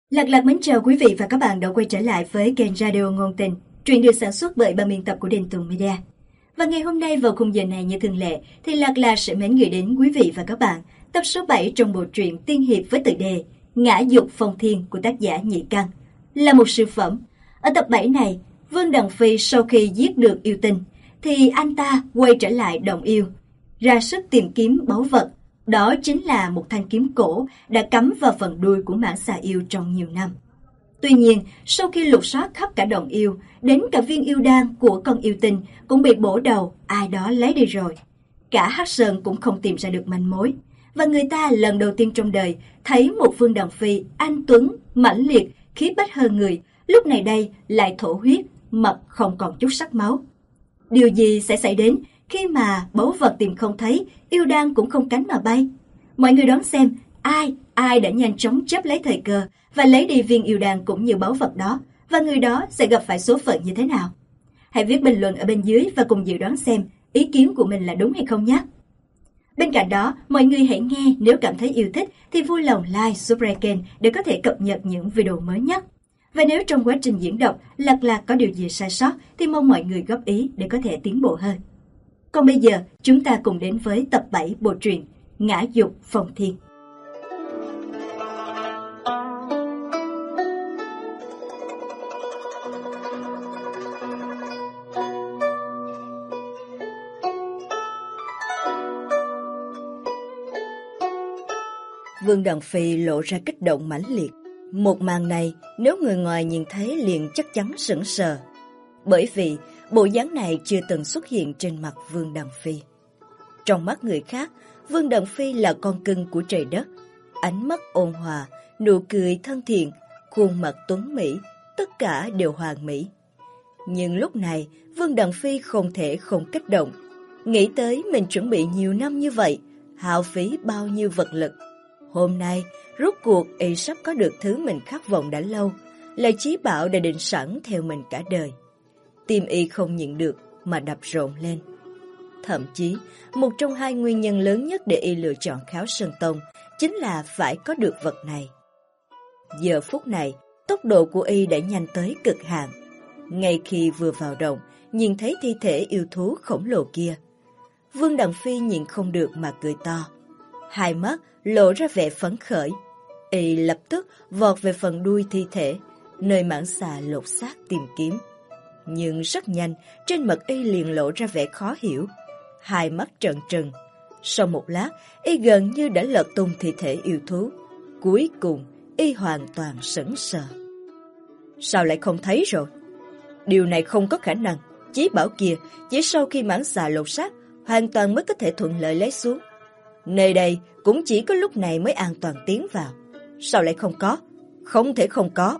Lạc Lạc mến chào quý vị và các bạn đã quay trở lại với kênh Radio Ngôn Tình, truyện được sản xuất bởi ban biên tập của Đình Tùng Media. Và ngày hôm nay vào khung giờ này như thường lệ thì Lạc Lạc sẽ mến gửi đến quý vị và các bạn tập số 7 trong bộ truyện tiên hiệp với tựa đề Ngã Dục Phong Thiên của tác giả Nhị Căn, là một siêu phẩm. Ở tập 7 này, Vương Đằng Phi sau khi giết được yêu tinh thì anh ta quay trở lại Đồng Yêu, ra sức tìm kiếm báu vật. Đó chính là một thanh kiếm cổ đã cắm vào phần đuôi của mãng xà yêu trong nhiều năm. Tuy nhiên, sau khi lục soát khắp cả Đồng Yêu, đến cả viên yêu đan của con yêu tinh cũng bị bổ đầu ai đó lấy đi rồi. Cả Hắc Sơn cũng không tìm ra được manh mối. Và người ta lần đầu tiên trong đời thấy một Vương Đằng Phi anh tuấn, mãnh liệt, khí phách hơn người, lúc này đây lại thổ huyết, mập không còn chút sắc máu. Điều gì sẽ xảy đến khi mà báu vật tìm không thấy, yêu đan cũng không cánh mà bay? Mọi người đoán xem ai đã nhanh chóng chấp lấy thời cơ và lấy đi viên yêu đan cũng như báu vật đó, và người đó sẽ gặp phải số phận như thế nào? Hãy viết bình luận ở bên dưới và cùng dự đoán xem ý kiến của mình là đúng hay không nhé. Bên cạnh đó, mọi người hãy nghe, nếu cảm thấy yêu thích thì vui lòng like, subscribe kênh để có thể cập nhật những video mới nhất. Và nếu trong quá trình diễn đọc Lạc Lạc có điều gì sai sót thì mong mọi người góp ý để có thể tiến bộ hơn. Còn bây giờ, chúng ta cùng đến với tập 7 bộ truyện Ngã Dục Phong Thiên. Vương Đằng Phi lộ ra kích động mãnh liệt. Một màn này, nếu người ngoài nhìn thấy liền chắc chắn sững sờ. Bởi vì bộ dáng này chưa từng xuất hiện trên mặt Vương Đằng Phi. Trong mắt người khác, Vương Đằng Phi là con cưng của trời đất. Ánh mắt ôn hòa, nụ cười thân thiện, khuôn mặt tuấn mỹ, tất cả đều hoàn mỹ. Nhưng lúc này, Vương Đằng Phi không thể không kích động. Nghĩ tới mình chuẩn bị nhiều năm như vậy, hao phí bao nhiêu vật lực. Hôm nay, rốt cuộc y sắp có được thứ mình khát vọng đã lâu, là chí bảo đã định sẵn theo mình cả đời. Tim y không nhịn được mà đập rộn lên. Thậm chí, một trong hai nguyên nhân lớn nhất để y lựa chọn Kháo Sơn Tông chính là phải có được vật này. Giờ phút này, tốc độ của y đã nhanh tới cực hạn. Ngay khi vừa vào động, nhìn thấy thi thể yêu thú khổng lồ kia, Vương Đằng Phi nhịn không được mà cười to. Hai mắt lộ ra vẻ phấn khởi. Y lập tức vọt về phần đuôi thi thể, nơi mãng xà lột xác tìm kiếm. Nhưng rất nhanh, trên mặt y liền lộ ra vẻ khó hiểu. Hai mắt trợn trừng. Sau một lát, y gần như đã lật tung thi thể yêu thú. Cuối cùng, y hoàn toàn sững sờ. Sao lại không thấy rồi? Điều này không có khả năng. Chí bảo kia, chỉ sau khi mãng xà lột xác, hoàn toàn mới có thể thuận lợi lấy xuống. Nơi đây cũng chỉ có lúc này mới an toàn tiến vào. Sao lại không có? Không thể không có.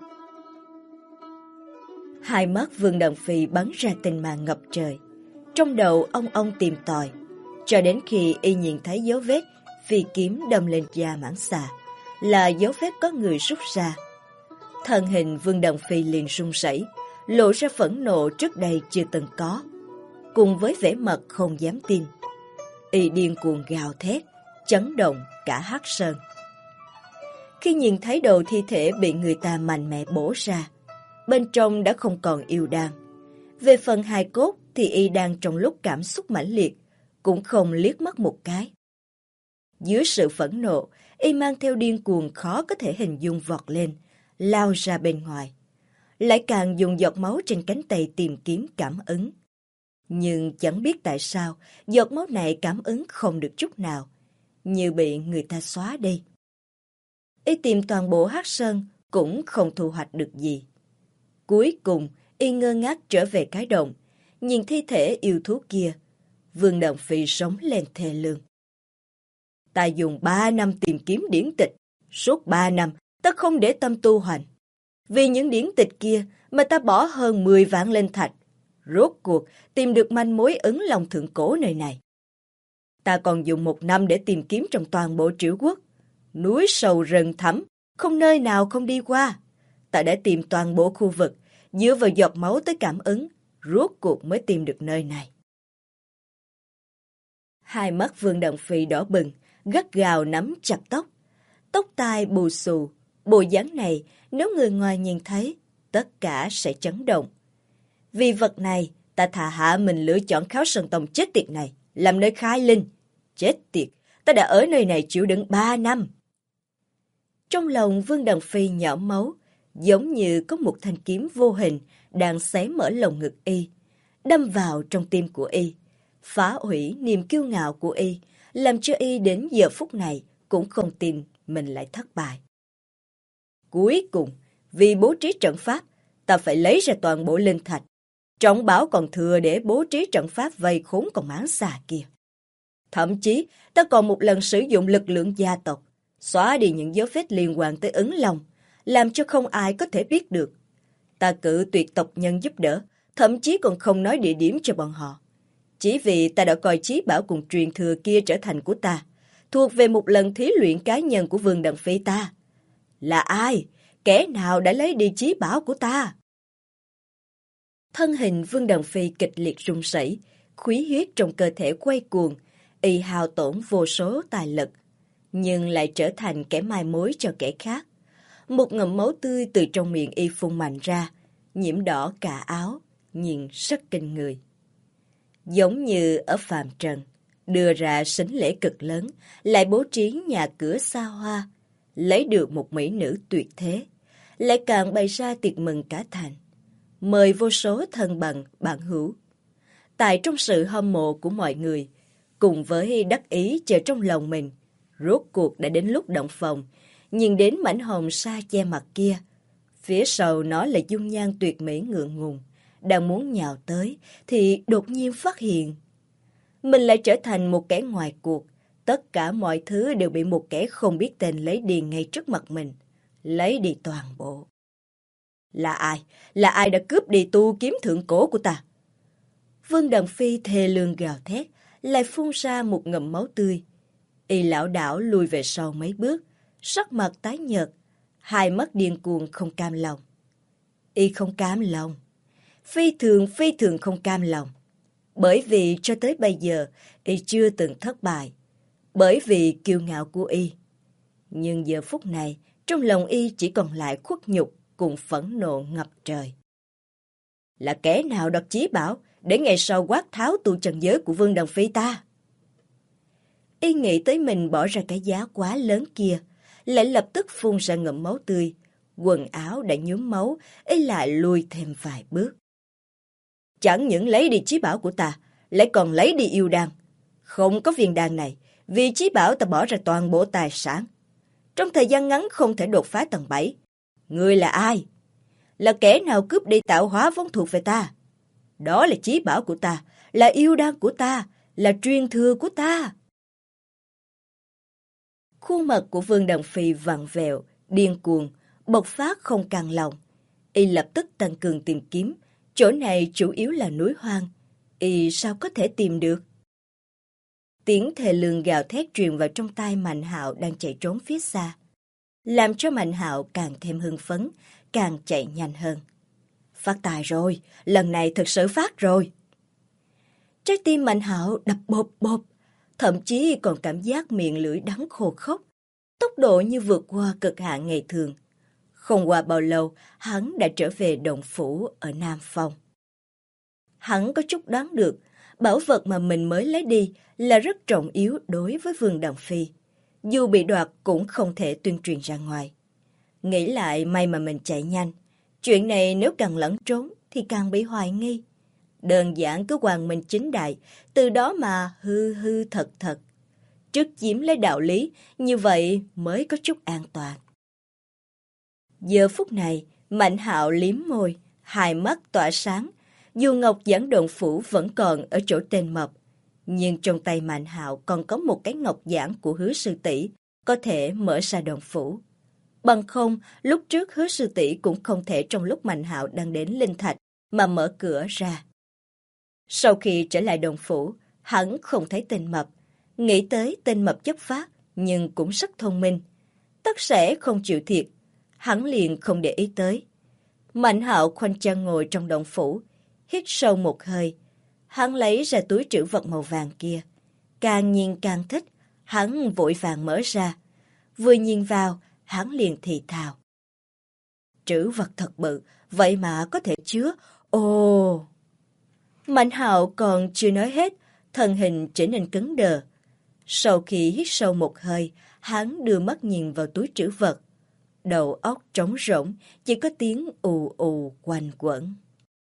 Hai mắt Vương Đằng Phi bắn ra tinh mang ngập trời. Trong đầu ông tìm tòi, cho đến khi y nhìn thấy dấu vết phi kiếm đâm lên da mãng xà, là dấu vết có người rút ra. Thân hình Vương Đằng Phi liền run rẩy, lộ ra phẫn nộ trước đây chưa từng có, cùng với vẻ mặt không dám tin. Y điên cuồng gào thét, chấn động cả Hắc Sơn. Khi nhìn thấy đầu thi thể bị người ta mạnh mẽ bổ ra, bên trong đã không còn yêu đan. Về phần hài cốt thì y đang trong lúc cảm xúc mãnh liệt, cũng không liếc mắt một cái. Dưới sự phẫn nộ, y mang theo điên cuồng khó có thể hình dung vọt lên, lao ra bên ngoài. Lại càng dùng giọt máu trên cánh tay tìm kiếm cảm ứng. Nhưng chẳng biết tại sao, giọt máu này cảm ứng không được chút nào, như bị người ta xóa đi. Y tìm toàn bộ Hắc Sơn cũng không thu hoạch được gì. Cuối cùng, y ngơ ngác trở về cái động, nhìn thi thể yêu thú kia. Vương Đằng Phi sống lên thê lương. Ta dùng 3 năm tìm kiếm điển tịch, suốt 3 năm ta không để tâm tu hành. Vì những điển tịch kia mà ta bỏ hơn 10 vạn lên thạch, rốt cuộc tìm được manh mối Ấn Long Thượng Cổ nơi này. Ta còn dùng 1 năm để tìm kiếm trong toàn bộ Triệu Quốc. Núi sâu rừng thẳm, không nơi nào không đi qua. Ta đã tìm toàn bộ khu vực, dựa vào giọt máu tới cảm ứng, rốt cuộc mới tìm được nơi này. Hai mắt Vương Đằng Phi đỏ bừng, gắt gào nắm chặt tóc. Tóc tai bù xù, bộ dáng này nếu người ngoài nhìn thấy, tất cả sẽ chấn động. Vì vật này, ta thà hạ mình lựa chọn Kháo Sơn Tông chết tiệt này, làm nơi khai linh. Chết tiệt, ta đã ở nơi này chịu đựng 3 năm. Trong lòng Vương Đằng Phi nhỏ máu, giống như có một thanh kiếm vô hình đang xé mở lồng ngực y, đâm vào trong tim của y, phá hủy niềm kiêu ngạo của y, làm cho y đến giờ phút này cũng không tin mình lại thất bại. Cuối cùng, vì bố trí trận pháp, ta phải lấy ra toàn bộ linh thạch. Trọng bảo còn thừa để bố trí trận pháp vây khốn con mãng xà kia. Thậm chí, ta còn một lần sử dụng lực lượng gia tộc, xóa đi những dấu vết liên quan tới Ứng Long, làm cho không ai có thể biết được. Ta cự tuyệt tộc nhân giúp đỡ, thậm chí còn không nói địa điểm cho bọn họ. Chỉ vì ta đã coi chí bảo cùng truyền thừa kia trở thành của ta, thuộc về một lần thí luyện cá nhân của Vương Đằng Phi ta. Là ai? Kẻ nào đã lấy đi chí bảo của ta? Thân hình Vương Đằng Phi kịch liệt run rẩy, khí huyết trong cơ thể quay cuồng, y hao tổn vô số tài lực, nhưng lại trở thành kẻ mai mối cho kẻ khác. Một ngụm máu tươi từ trong miệng y phun mạnh ra, nhiễm đỏ cả áo, nhìn rất kinh người. Giống như ở phàm trần, đưa ra sính lễ cực lớn, lại bố trí nhà cửa xa hoa, lấy được một mỹ nữ tuyệt thế, lại càng bày ra tiệc mừng cả thành, mời vô số thân bằng, bạn hữu. Tại trong sự hâm mộ của mọi người, cùng với đắc ý chờ trong lòng mình, rốt cuộc đã đến lúc động phòng, nhìn đến mảnh hồng sa che mặt kia. Phía sau nó là dung nhan tuyệt mỹ ngượng ngùng, đang muốn nhào tới thì đột nhiên phát hiện mình lại trở thành một kẻ ngoài cuộc. Tất cả mọi thứ đều bị một kẻ không biết tên lấy đi ngay trước mặt mình, lấy đi toàn bộ. Là ai? Là ai đã cướp đi tu kiếm thượng cổ của ta? Vương Đằng Phi thê lương gào thét, lại phun ra một ngụm máu tươi. Y lảo đảo lùi về sau mấy bước, sắc mặt tái nhợt, hai mắt điên cuồng không cam lòng. Y không cam lòng, phi thường không cam lòng. Bởi vì cho tới bây giờ, y chưa từng thất bại. Bởi vì kiêu ngạo của y. Nhưng giờ phút này, trong lòng y chỉ còn lại khuất nhục cùng phẫn nộ ngập trời. Là kẻ nào đọc chí bảo để ngày sau quát tháo tu trần giới của Vương Đằng Phi ta? Y nghĩ tới mình bỏ ra cái giá quá lớn kia, lại lập tức phun ra ngụm máu tươi. Quần áo đã nhuốm máu, y lại lùi thêm vài bước. Chẳng những lấy đi chí bảo của ta, lại còn lấy đi yêu đan. Không có viên đan này, vì chí bảo ta bỏ ra toàn bộ tài sản. Trong thời gian ngắn không thể đột phá tầng 7. Ngươi là ai? Là kẻ nào cướp đi tạo hóa vốn thuộc về ta? Đó là chí bảo của ta, là yêu đan của ta, là truyền thừa của ta. Khuôn mặt của Vương Đằng Phi vặn vẹo, điên cuồng, bộc phát không cam lòng. Y lập tức tăng cường tìm kiếm, chỗ này chủ yếu là núi hoang. Y sao có thể tìm được? Tiếng thề lương gào thét truyền vào trong tai Mạnh Hạo đang chạy trốn phía xa, làm cho Mạnh Hạo càng thêm hưng phấn, càng chạy nhanh hơn. Phát tài rồi, lần này thực sự phát rồi. Trái tim Mạnh Hạo đập bộp bộp, thậm chí còn cảm giác miệng lưỡi đắng khô khốc, tốc độ như vượt qua cực hạn ngày thường. Không qua bao lâu, hắn đã trở về động phủ ở Nam Phong. Hắn có chút đoán được, bảo vật mà mình mới lấy đi là rất trọng yếu đối với Vương Đằng Phi. Dù bị đoạt cũng không thể tuyên truyền ra ngoài. Nghĩ lại may mà mình chạy nhanh. Chuyện này nếu càng lẫn trốn thì càng bị hoài nghi. Đơn giản cứ quang minh chính đại, từ đó mà hư hư thật thật. Trước chiếm lấy đạo lý, như vậy mới có chút an toàn. Giờ phút này, Mạnh Hạo liếm môi, hai mắt tỏa sáng. Dù ngọc giản động phủ vẫn còn ở chỗ tên mập, nhưng trong tay Mạnh Hạo còn có một cái ngọc giản của Hứa sư tỷ, có thể mở ra động phủ. Bằng không, lúc trước Hứa sư tỷ cũng không thể trong lúc Mạnh Hạo đang đến linh thạch mà mở cửa ra. Sau khi trở lại động phủ, hắn không thấy tên mập, nghĩ tới tên mập chất phác nhưng cũng rất thông minh, tất sẽ không chịu thiệt, hắn liền không để ý tới. Mạnh Hạo khoanh chân ngồi trong động phủ, hít sâu một hơi, hắn lấy ra túi trữ vật màu vàng kia, càng nhìn càng thích, hắn vội vàng mở ra, vừa nhìn vào, hắn liền thì thào: trữ vật thật bự, vậy mà có thể chứa. Ồ! Mạnh Hạo còn chưa nói hết, thân hình trở nên cứng đờ. Sau khi hít sâu một hơi, hắn đưa mắt nhìn vào túi trữ vật. Đầu óc trống rỗng, chỉ có tiếng ù ù quanh quẩn.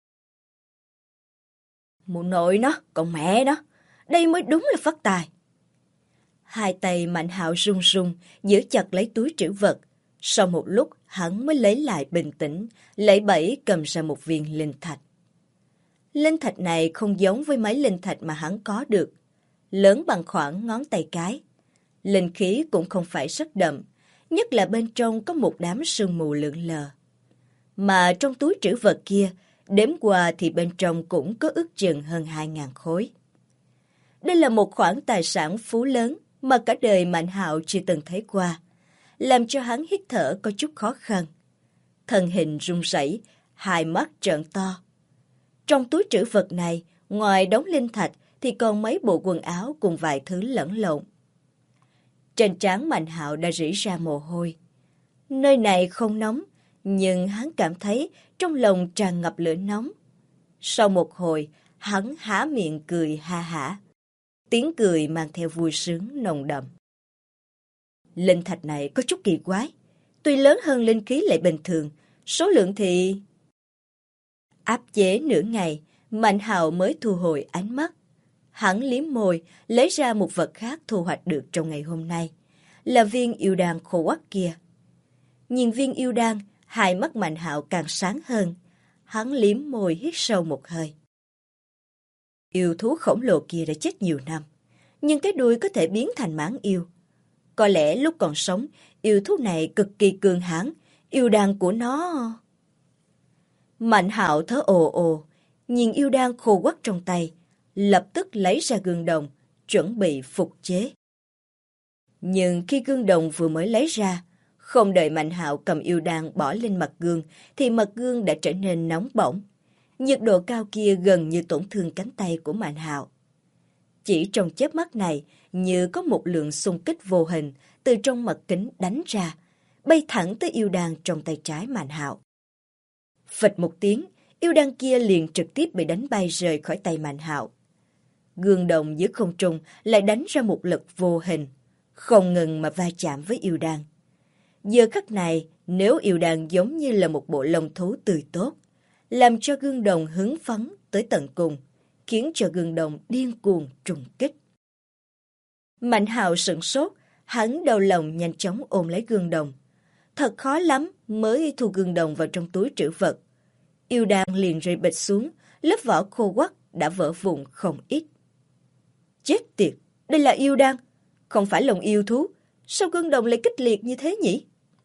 Mụ nội nó, con mẹ nó, đây mới đúng là phát tài. Hai tay Mạnh Hạo run run, giữ chặt lấy túi trữ vật. Sau một lúc, hắn mới lấy lại bình tĩnh, lẩy bẩy cầm ra một viên linh thạch. Linh thạch này không giống với mấy linh thạch mà hắn có được. Lớn bằng khoảng ngón tay cái. Linh khí cũng không phải rất đậm, nhất là bên trong có một đám sương mù lượn lờ. Mà trong túi trữ vật kia, đếm qua thì bên trong cũng có ước chừng hơn 2.000 khối. Đây là một khoản tài sản phú lớn mà cả đời Mạnh Hạo chưa từng thấy qua, làm cho hắn hít thở có chút khó khăn. Thân hình run rẩy, hai mắt trợn to. Trong túi trữ vật này, ngoài đống linh thạch thì còn mấy bộ quần áo cùng vài thứ lẫn lộn. Trên trán Mạnh Hạo đã rỉ ra mồ hôi. Nơi này không nóng, nhưng hắn cảm thấy trong lòng tràn ngập lửa nóng. Sau một hồi, hắn há miệng cười ha hả. Tiếng cười mang theo vui sướng nồng đậm. Linh thạch này có chút kỳ quái. Tuy lớn hơn linh khí lại bình thường, số lượng thì... Áp chế nửa ngày, Mạnh Hạo mới thu hồi ánh mắt. Hắn liếm môi, lấy ra một vật khác thu hoạch được trong ngày hôm nay, là viên yêu đan khô quắt kia. Nhìn viên yêu đan, hai mắt Mạnh Hạo càng sáng hơn. Hắn liếm môi hít sâu một hơi. Yêu thú khổng lồ kia đã chết nhiều năm, nhưng cái đuôi có thể biến thành mãng yêu. Có lẽ lúc còn sống, yêu thú này cực kỳ cường hãn, yêu đan của nó... Mạnh Hạo thở ồ ồ, nhìn yêu đan khô quắt trong tay, lập tức lấy ra gương đồng, chuẩn bị phục chế. Nhưng khi gương đồng vừa mới lấy ra, không đợi Mạnh Hạo cầm yêu đan bỏ lên mặt gương, thì mặt gương đã trở nên nóng bỏng. Nhiệt độ cao kia gần như tổn thương cánh tay của Mạnh Hạo. Chỉ trong chớp mắt này, như có một lượng xung kích vô hình từ trong mặt kính đánh ra, bay thẳng tới yêu đan trong tay trái Mạnh Hạo. Phịch một tiếng, yêu đan kia liền trực tiếp bị đánh bay rời khỏi tay Mạnh Hạo. Gương đồng giữa không trung lại đánh ra một lực vô hình, không ngừng mà va chạm với yêu đan. Giờ khắc này, nếu yêu đan giống như là một bộ lông thú tươi tốt, làm cho gương đồng hứng phấn tới tận cùng, khiến cho gương đồng điên cuồng trùng kích. Mạnh Hạo sửng sốt, hắn đau lòng nhanh chóng ôm lấy gương đồng. Thật khó lắm mới thu gương đồng vào trong túi trữ vật. Yêu đan liền rơi bịch xuống, lớp vỏ khô quắt đã vỡ vụn không ít. Chết tiệt, đây là yêu đan, không phải lông yêu thú. Sao gương đồng lại kích liệt như thế nhỉ?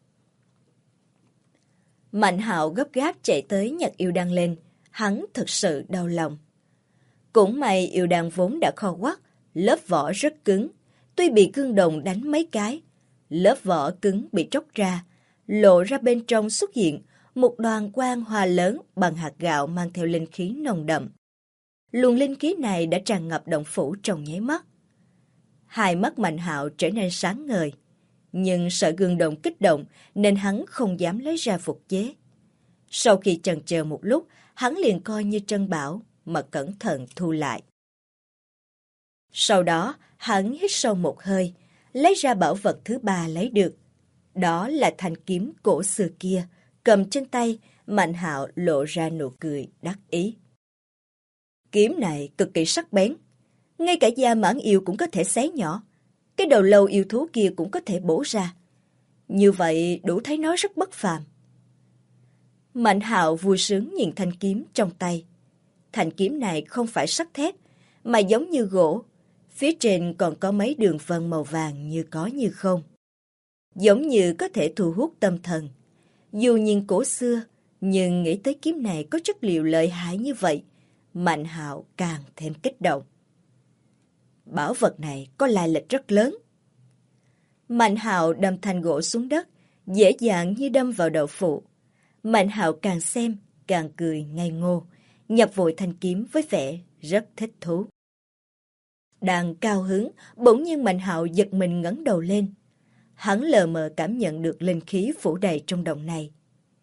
Mạnh Hạo gấp gáp chạy tới nhặt yêu đan lên, hắn thực sự đau lòng. Cũng may yêu đan vốn đã khô quắt, lớp vỏ rất cứng. Tuy bị gương đồng đánh mấy cái, lớp vỏ cứng bị tróc ra, lộ ra bên trong xuất hiện một đoàn quang hoa lớn bằng hạt gạo mang theo linh khí nồng đậm. Luồng linh khí này đã tràn ngập động phủ trong nháy mắt. Hai mắt Mạnh Hạo trở nên sáng ngời, nhưng sợ gương đồng kích động nên hắn không dám lấy ra phục chế. Sau khi chần chờ một lúc, hắn liền coi như trân bảo mà cẩn thận thu lại. Sau đó, hắn hít sâu một hơi, lấy ra bảo vật thứ ba lấy được. Đó là thanh kiếm cổ xưa kia, cầm trên tay, Mạnh Hạo lộ ra nụ cười đắc ý. Kiếm này cực kỳ sắc bén, ngay cả da mãng yêu cũng có thể xé nhỏ, cái đầu lâu yêu thú kia cũng có thể bổ ra. Như vậy đủ thấy nó rất bất phàm. Mạnh Hạo vui sướng nhìn thanh kiếm trong tay. Thanh kiếm này không phải sắt thép, mà giống như gỗ. Phía trên còn có mấy đường vân màu vàng như có như không. Giống như có thể thu hút tâm thần. Dù nhìn cổ xưa, nhưng nghĩ tới kiếm này có chất liệu lợi hại như vậy, Mạnh Hạo càng thêm kích động. Bảo vật này có lai lịch rất lớn. Mạnh Hạo đâm thanh gỗ xuống đất, dễ dàng như đâm vào đậu phụ. Mạnh Hạo càng xem, càng cười ngây ngô, nhập vội thanh kiếm với vẻ rất thích thú. Đang cao hứng, bỗng nhiên Mạnh Hạo giật mình ngẩng đầu lên. Hắn lờ mờ cảm nhận được linh khí phủ đầy trong động này.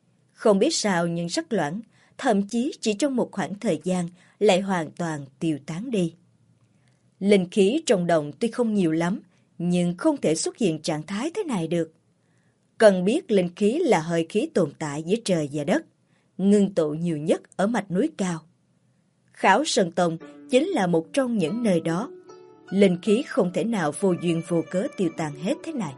Không biết sao nhưng rất loãng, thậm chí chỉ trong một khoảng thời gian lại hoàn toàn tiêu tán đi. Linh khí trong đồng tuy không nhiều lắm, nhưng không thể xuất hiện trạng thái thế này được. Cần biết linh khí là hơi khí tồn tại giữa trời và đất, ngưng tụ nhiều nhất ở mạch núi cao. Khảo Sơn Tông chính là một trong những nơi đó. Linh khí không thể nào vô duyên vô cớ tiêu tan hết thế này.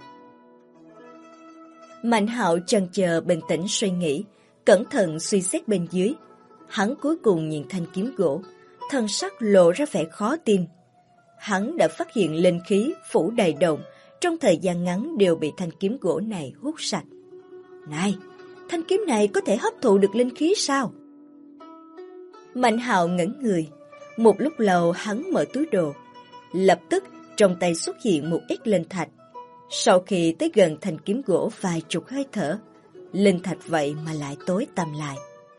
Mạnh Hạo chần chờ bình tĩnh suy nghĩ, cẩn thận suy xét bên dưới. Hắn cuối cùng nhìn thanh kiếm gỗ, thân sắc lộ ra vẻ khó tin. Hắn đã phát hiện linh khí phủ đầy đồng, trong thời gian ngắn đều bị thanh kiếm gỗ này hút sạch. Này, thanh kiếm này có thể hấp thụ được linh khí sao? Mạnh Hạo ngẩn người, một lúc lâu hắn mở túi đồ. Lập tức trong tay xuất hiện một ít linh thạch. Sau khi tới gần thanh kiếm gỗ vài chục hơi thở, linh thạch vậy mà lại tối tăm lại.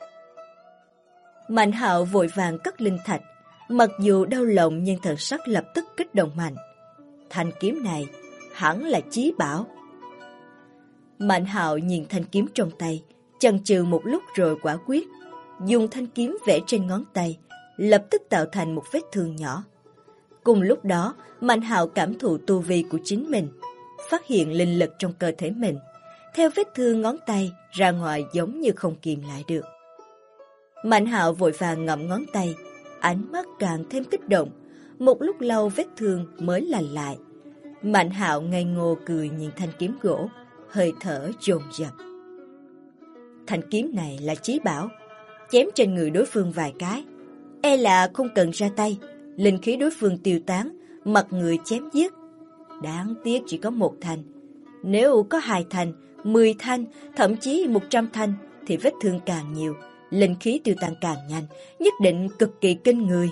Mạnh Hạo vội vàng cất linh thạch, mặc dù đau lòng nhưng thần sắc lập tức kích động mạnh. Thanh kiếm này hẳn là chí bảo. Mạnh Hạo nhìn thanh kiếm trong tay, chần chừ một lúc rồi quả quyết, dùng thanh kiếm vẽ trên ngón tay, lập tức tạo thành một vết thương nhỏ. Cùng lúc đó, Mạnh Hạo cảm thụ tu vi của chính mình, phát hiện linh lực trong cơ thể mình, theo vết thương ngón tay ra ngoài giống như không kìm lại được. Mạnh Hạo vội vàng ngậm ngón tay, ánh mắt càng thêm kích động, một lúc lâu vết thương mới lành lại. Mạnh Hạo ngây ngô cười nhìn thanh kiếm gỗ, hơi thở dồn dập. Thanh kiếm này là chí bảo, chém trên người đối phương vài cái, e là không cần ra tay, linh khí đối phương tiêu tán, mặt người chém giết. Đáng tiếc chỉ có một thanh. Nếu có 2 thanh, 10 thanh, thậm chí 100 thanh, thì vết thương càng nhiều, linh khí tiêu tan càng nhanh, nhất định cực kỳ kinh người.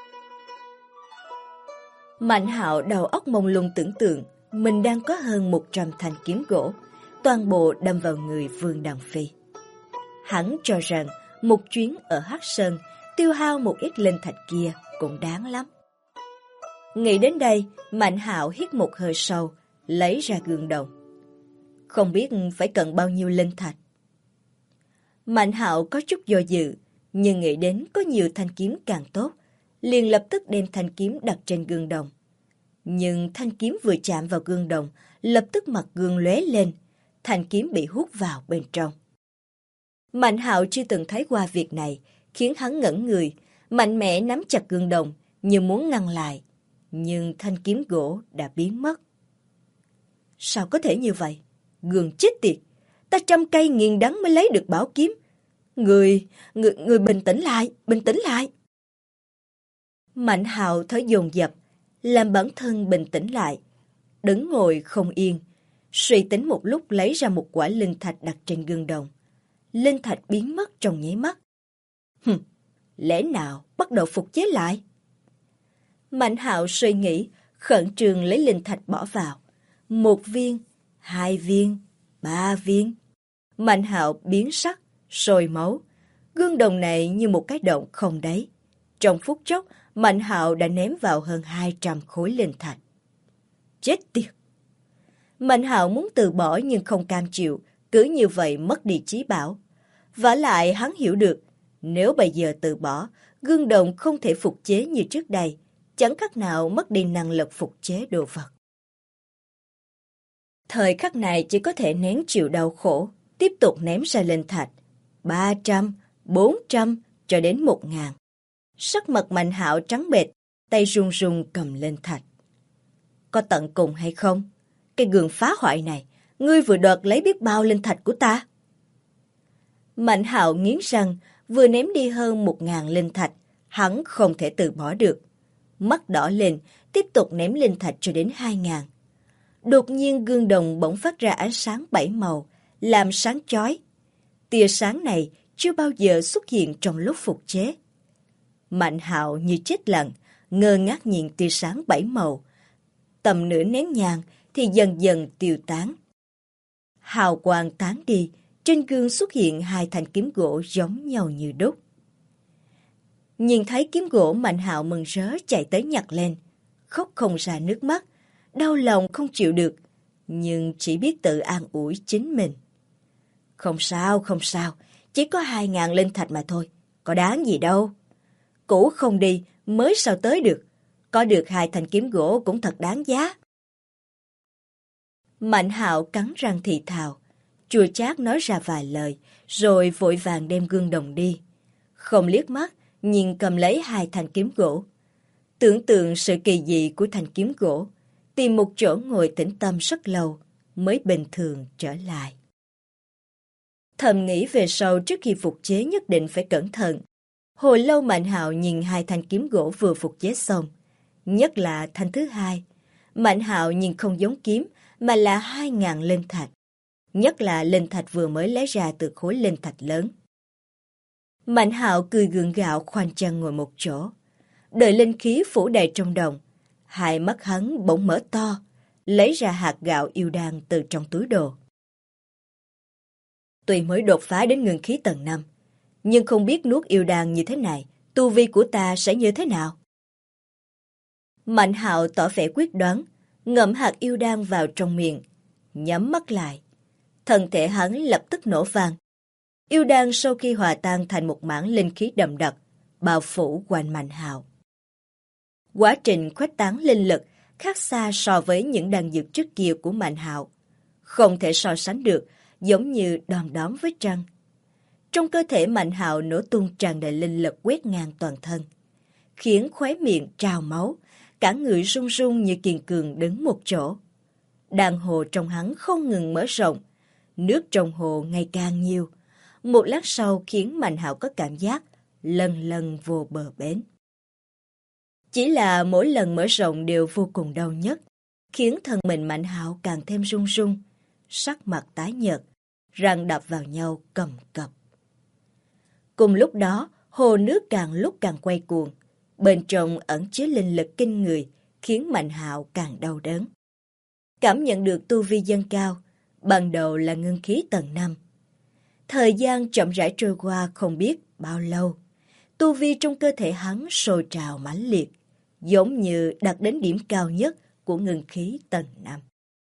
Mạnh Hạo đầu óc mông lung tưởng tượng, mình đang có hơn 100 thanh kiếm gỗ, toàn bộ đâm vào người Vương Đằng Phi. Hắn cho rằng một chuyến ở Hắc Sơn tiêu hao một ít linh thạch kia cũng đáng lắm. Nghĩ đến đây, Mạnh Hạo hít một hơi sâu, lấy ra gương đồng. Không biết phải cần bao nhiêu linh thạch. Mạnh Hạo có chút do dự, nhưng nghĩ đến có nhiều thanh kiếm càng tốt, liền lập tức đem thanh kiếm đặt trên gương đồng. Nhưng thanh kiếm vừa chạm vào gương đồng, lập tức mặt gương lóe lên, thanh kiếm bị hút vào bên trong. Mạnh Hạo chưa từng thấy qua việc này, khiến hắn ngẩn người, mạnh mẽ nắm chặt gương đồng, như muốn ngăn lại. Nhưng thanh kiếm gỗ đã biến mất. Sao có thể như vậy? Gương chết tiệt! Ta trăm cây nghìn đắng mới lấy được bảo kiếm. Người bình tĩnh lại, bình tĩnh lại. Mạnh Hạo thở dồn dập, làm bản thân bình tĩnh lại. Đứng ngồi không yên, suy tính một lúc lấy ra một quả linh thạch đặt trên gương đồng. Linh thạch biến mất trong nháy mắt. Lẽ nào bắt đầu phục chế lại? Mạnh Hạo suy nghĩ, khẩn trương lấy linh thạch bỏ vào. 1 viên, 2 viên, 3 viên. Mạnh Hạo biến sắc, sôi máu. Gương đồng này như một cái động không đáy. Trong phút chốc, Mạnh Hạo đã ném vào hơn 200 khối linh thạch. Chết tiệt! Mạnh Hạo muốn từ bỏ nhưng không cam chịu, cứ như vậy mất đi chí bảo. Vả lại hắn hiểu được, nếu bây giờ từ bỏ, gương đồng không thể phục chế như trước đây, chẳng khác nào mất đi năng lực phục chế đồ vật. Thời khắc này chỉ có thể nén chịu đau khổ, tiếp tục ném ra linh thạch. 300, 400, cho đến 1000. Sắc mặt Mạnh Hạo trắng bệch, tay run run cầm linh thạch. Có tận cùng hay không? Cái gương phá hoại này, ngươi vừa đoạt lấy biết bao linh thạch của ta. Mạnh Hạo nghiến răng, vừa ném đi hơn 1000 linh thạch, hắn không thể từ bỏ được. Mắt đỏ lên, tiếp tục ném linh thạch cho đến 2000. Đột nhiên gương đồng bỗng phát ra ánh sáng 7 màu, làm sáng chói. Tia sáng này chưa bao giờ xuất hiện trong lúc phục chế. Mạnh Hạo như chết lặng, ngơ ngác nhìn tia sáng 7 màu. Tầm nửa nén nhang thì dần dần tiêu tán. Hào quang tán đi, trên gương xuất hiện 2 thanh kiếm gỗ giống nhau như đúc. Nhìn thấy kiếm gỗ, Mạnh Hạo mừng rỡ chạy tới nhặt lên, khóc không ra nước mắt, đau lòng không chịu được, nhưng chỉ biết tự an ủi chính mình. Không sao, chỉ có 2.000 linh thạch mà thôi, có đáng gì đâu. Cũ không đi, mới sao tới được. Có được 2 thanh kiếm gỗ cũng thật đáng giá. Mạnh Hạo cắn răng thì thào, chua chát nói ra vài lời, rồi vội vàng đem gương đồng đi. Không liếc mắt, nhìn cầm lấy 2 thanh kiếm gỗ. Tưởng tượng sự kỳ dị của thanh kiếm gỗ, tìm một chỗ ngồi tĩnh tâm rất lâu, mới bình thường trở lại. Thầm nghĩ về sau trước khi phục chế nhất định phải cẩn thận. Hồi lâu Mạnh Hạo nhìn 2 thanh kiếm gỗ vừa phục chế xong, nhất là thanh thứ 2. Mạnh Hạo nhìn không giống kiếm, mà là 2.000 linh thạch. Nhất là linh thạch vừa mới lấy ra từ khối linh thạch lớn. Mạnh Hạo cười gượng gạo khoanh chân ngồi một chỗ. Đợi linh khí phủ đầy trong đồng, hai mắt hắn bỗng mở to, lấy ra hạt gạo yêu đan từ trong túi đồ. Tuy mới đột phá đến ngưng khí tầng 5, nhưng không biết nuốt yêu đan như thế này, tu vi của ta sẽ như thế nào? Mạnh Hạo tỏ vẻ quyết đoán, ngậm hạt yêu đan vào trong miệng, nhắm mắt lại. Thân thể hắn lập tức nổ vang. Yêu đan sau khi hòa tan thành một mảng linh khí đậm đặc, bao phủ quanh Mạnh Hạo. Quá trình khuếch tán linh lực khác xa so với những đan dược trước kia của Mạnh Hạo, không thể so sánh được, giống như đom đóm với trăng. Trong cơ thể Mạnh Hạo nổ tung tràn đầy linh lực quét ngang toàn thân, khiến khóe miệng trào máu, cả người run run như kiên cường đứng một chỗ. Đàn hồ trong hắn không ngừng mở rộng, nước trong hồ ngày càng nhiều. Một lát sau khiến Mạnh Hạo có cảm giác lần lần vô bờ bến. Chỉ là mỗi lần mở rộng đều vô cùng đau nhức, khiến thân mình Mạnh Hạo càng thêm run run, sắc mặt tái nhợt, răng đập vào nhau cầm cập. Cùng lúc đó, hồ nước càng lúc càng quay cuồng, bên trong ẩn chứa linh lực kinh người, khiến Mạnh Hạo càng đau đớn. Cảm nhận được tu vi dâng cao, ban đầu là ngưng khí tầng 5. Thời gian chậm rãi trôi qua không biết bao lâu, tu vi trong cơ thể hắn sôi trào mãnh liệt, giống như đạt đến điểm cao nhất của ngưng khí tầng 5.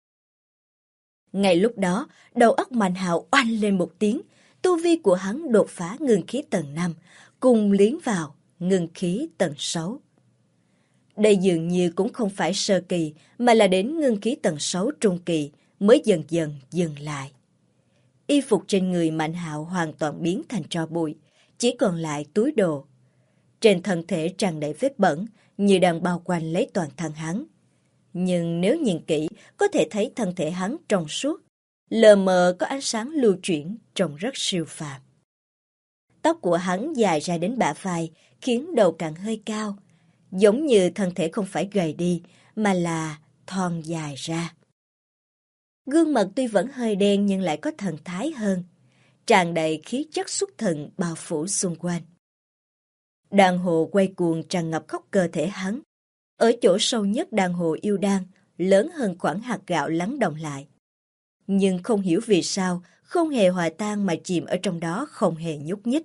Ngay lúc đó, đầu óc Mạnh Hạo oanh lên một tiếng, tu vi của hắn đột phá ngưng khí tầng 5, cùng liếng vào ngưng khí tầng 6. Đây dường như cũng không phải sơ kỳ, mà là đến ngưng khí tầng 6 trung kỳ mới dần dần dừng lại. Y phục trên người Mạnh Hạo hoàn toàn biến thành tro bụi, chỉ còn lại túi đồ. Trên thân thể tràn đầy vết bẩn, như đang bao quanh lấy toàn thân hắn. Nhưng nếu nhìn kỹ, có thể thấy thân thể hắn trong suốt, lờ mờ có ánh sáng lưu chuyển, trông rất siêu phàm. Tóc của hắn dài ra đến bả vai, khiến đầu càng hơi cao, giống như thân thể không phải gầy đi, mà là thon dài ra. Gương mặt tuy vẫn hơi đen nhưng lại có thần thái hơn, tràn đầy khí chất xuất thần bao phủ xung quanh. Đàn hồ quay cuồng tràn ngập khắp cơ thể hắn. Ở chỗ sâu nhất đàn hồ yêu đan, lớn hơn khoảng hạt gạo lắng đọng lại. Nhưng không hiểu vì sao, không hề hòa tan mà chìm ở trong đó không hề nhúc nhích.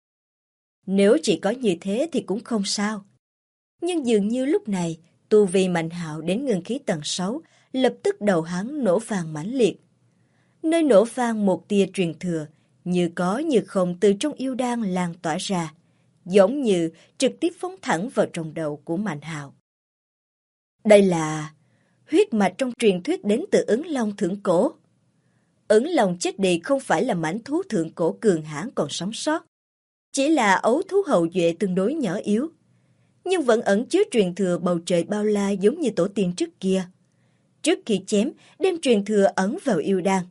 Nếu chỉ có như thế thì cũng không sao. Nhưng dường như lúc này, tu vi Mạnh Hạo đến ngưng khí tầng 6, lập tức đầu hắn nổ vang mãnh liệt. Nơi nổ vang một tia truyền thừa, như có như không từ trong yêu đan lan tỏa ra, giống như trực tiếp phóng thẳng vào trong đầu của Mạnh Hạo. Đây là huyết mạch trong truyền thuyết đến từ Ứng Long thượng cổ. Ứng Long chết đi không phải là mãnh thú thượng cổ cường hãn còn sống sót, chỉ là ấu thú hậu duệ tương đối nhỏ yếu, nhưng vẫn ẩn chứa truyền thừa bầu trời bao la giống như tổ tiên trước kia. Trước khi chém, đem truyền thừa ẩn vào yêu đan.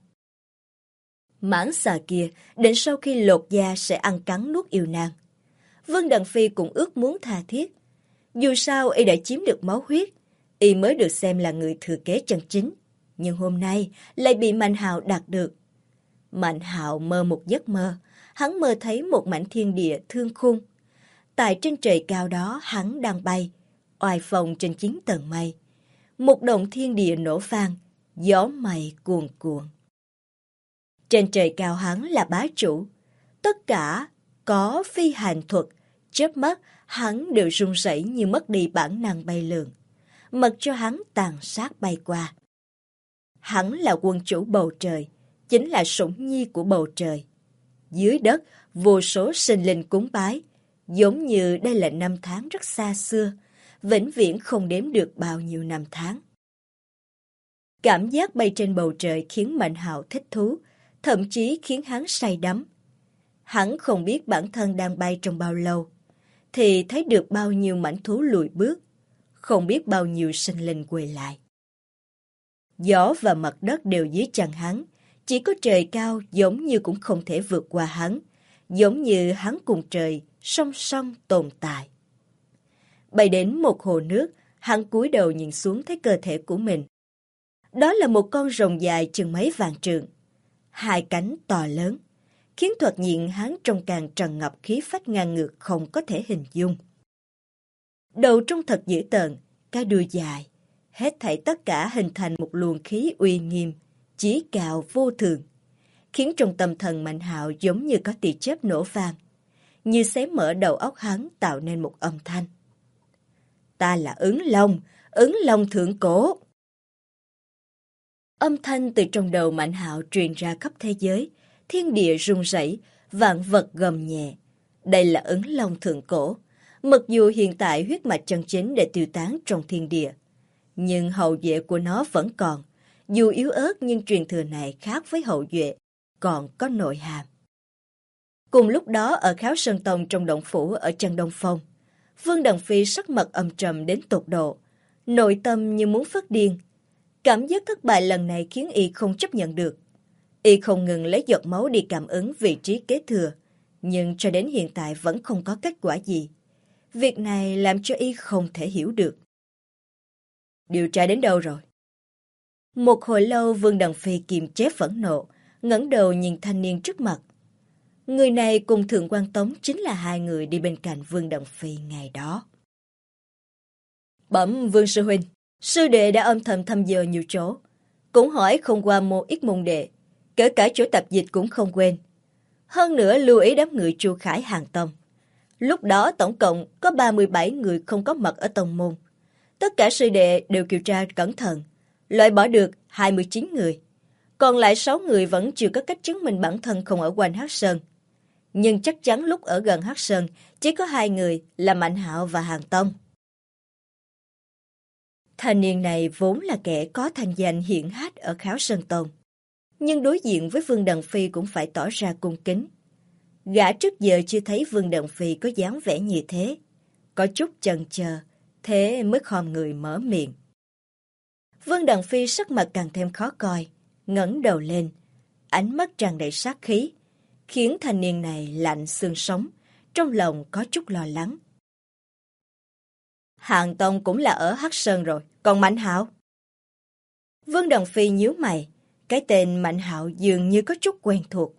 Mãng xà kia, đến sau khi lột da sẽ ăn cắn nuốt yêu nang. Vân Đằng Phi cũng ước muốn tha thiết. Dù sao y đã chiếm được máu huyết, y mới được xem là người thừa kế chân chính. Nhưng hôm nay lại bị Mạnh Hạo đạt được. Mạnh Hạo mơ một giấc mơ, hắn mơ thấy một mảnh thiên địa thương khung. Tại trên trời cao đó hắn đang bay, oai phong trên 9 tầng mây. Một động thiên địa nổ vang, gió mây cuồn cuộn. Trên trời cao hắn là bá chủ, tất cả có phi hành thuật, chớp mắt hắn đều run rẩy như mất đi bản năng bay lượn, mặc cho hắn tàn sát bay qua. Hắn là quân chủ bầu trời, chính là sủng nhi của bầu trời. dưới đất vô số sinh linh cúng bái, giống như đây là năm tháng rất xa xưa, vĩnh viễn không đếm được bao nhiêu năm tháng. Cảm giác bay trên bầu trời khiến Mạnh Hạo thích thú, thậm chí khiến hắn say đắm. Hắn không biết bản thân đang bay trong bao lâu, thì thấy được bao nhiêu mãnh thú lùi bước, không biết bao nhiêu sinh linh quay lại. Gió và mặt đất đều dưới chân hắn, chỉ có trời cao giống như cũng không thể vượt qua hắn, giống như hắn cùng trời song song tồn tại. Bay đến một hồ nước, hắn cúi đầu nhìn xuống thấy cơ thể của mình. Đó là một con rồng dài chừng mấy vạn trượng, hai cánh to lớn, khiến thoạt nhìn hắn trông càng tràn ngập khí phách ngang ngược không có thể hình dung. Đầu trông thật dữ tợn, cái đuôi dài, hết thảy tất cả hình thành một luồng khí uy nghiêm, chí cao vô thường, khiến trong tâm thần Mạnh Hạo giống như có tia chớp nổ vang, như xé mở đầu óc hắn tạo nên một âm thanh. Ta là Ứng Long thượng cổ. Âm thanh từ trong đầu Mạnh Hạo truyền ra khắp thế giới, thiên địa rung rẩy, vạn vật gầm nhẹ. Đây là Ứng Long thượng cổ, mặc dù hiện tại huyết mạch chân chính đã tiêu tán trong thiên địa, nhưng hậu duệ của nó vẫn còn. Dù yếu ớt nhưng truyền thừa này khác với hậu duệ, còn có nội hàm. Cùng lúc đó ở Kháo Sơn Tông trong động phủ ở chân Đông Phong, Vương Đằng Phi sắc mặt âm trầm đến tột độ, nội tâm như muốn phát điên. Cảm giác thất bại lần này khiến y không chấp nhận được. Y không ngừng lấy giọt máu đi cảm ứng vị trí kế thừa, nhưng cho đến hiện tại vẫn không có kết quả gì. Việc này làm cho y không thể hiểu được. Điều tra đến đâu rồi? Một hồi lâu Vương Đằng Phi kiềm chế phẫn nộ, ngẩng đầu nhìn thanh niên trước mặt. Người này cùng Thượng Quan Tống chính là hai người đi bên cạnh Vương Đằng Phi ngày đó. Bẩm Vương sư huynh, sư đệ đã âm thầm thăm dò nhiều chỗ, cũng hỏi không qua một ít môn đệ, kể cả chỗ tập dịch cũng không quên. Hơn nữa lưu ý đám người Chu Khải Hàng Tông. Lúc đó tổng cộng có 37 người không có mặt ở tông môn. Tất cả sư đệ đều kiểm tra cẩn thận, loại bỏ được 29 người. Còn lại 6 người vẫn chưa có cách chứng minh bản thân không ở quanh Hắc Sơn. Nhưng chắc chắn lúc ở gần Hắc Sơn chỉ có 2 người là Mạnh Hạo và Hàng Tông. Thanh niên này vốn là kẻ có thanh danh hiển hách ở Kháo Sơn Tông, nhưng đối diện với Vương Đằng Phi cũng phải tỏ ra cung kính. Gã trước giờ chưa thấy Vương Đằng Phi có dáng vẻ như thế, có chút chần chờ, thế mới khom người mở miệng. Vương Đằng Phi sắc mặt càng thêm khó coi, ngẩng đầu lên, ánh mắt tràn đầy sát khí, khiến thanh niên này lạnh xương sống, trong lòng có chút lo lắng. Hàng Tông cũng là ở Hắc Sơn rồi, còn Mạnh Hạo? Vương Đằng Phi nhíu mày, cái tên Mạnh Hạo dường như có chút quen thuộc.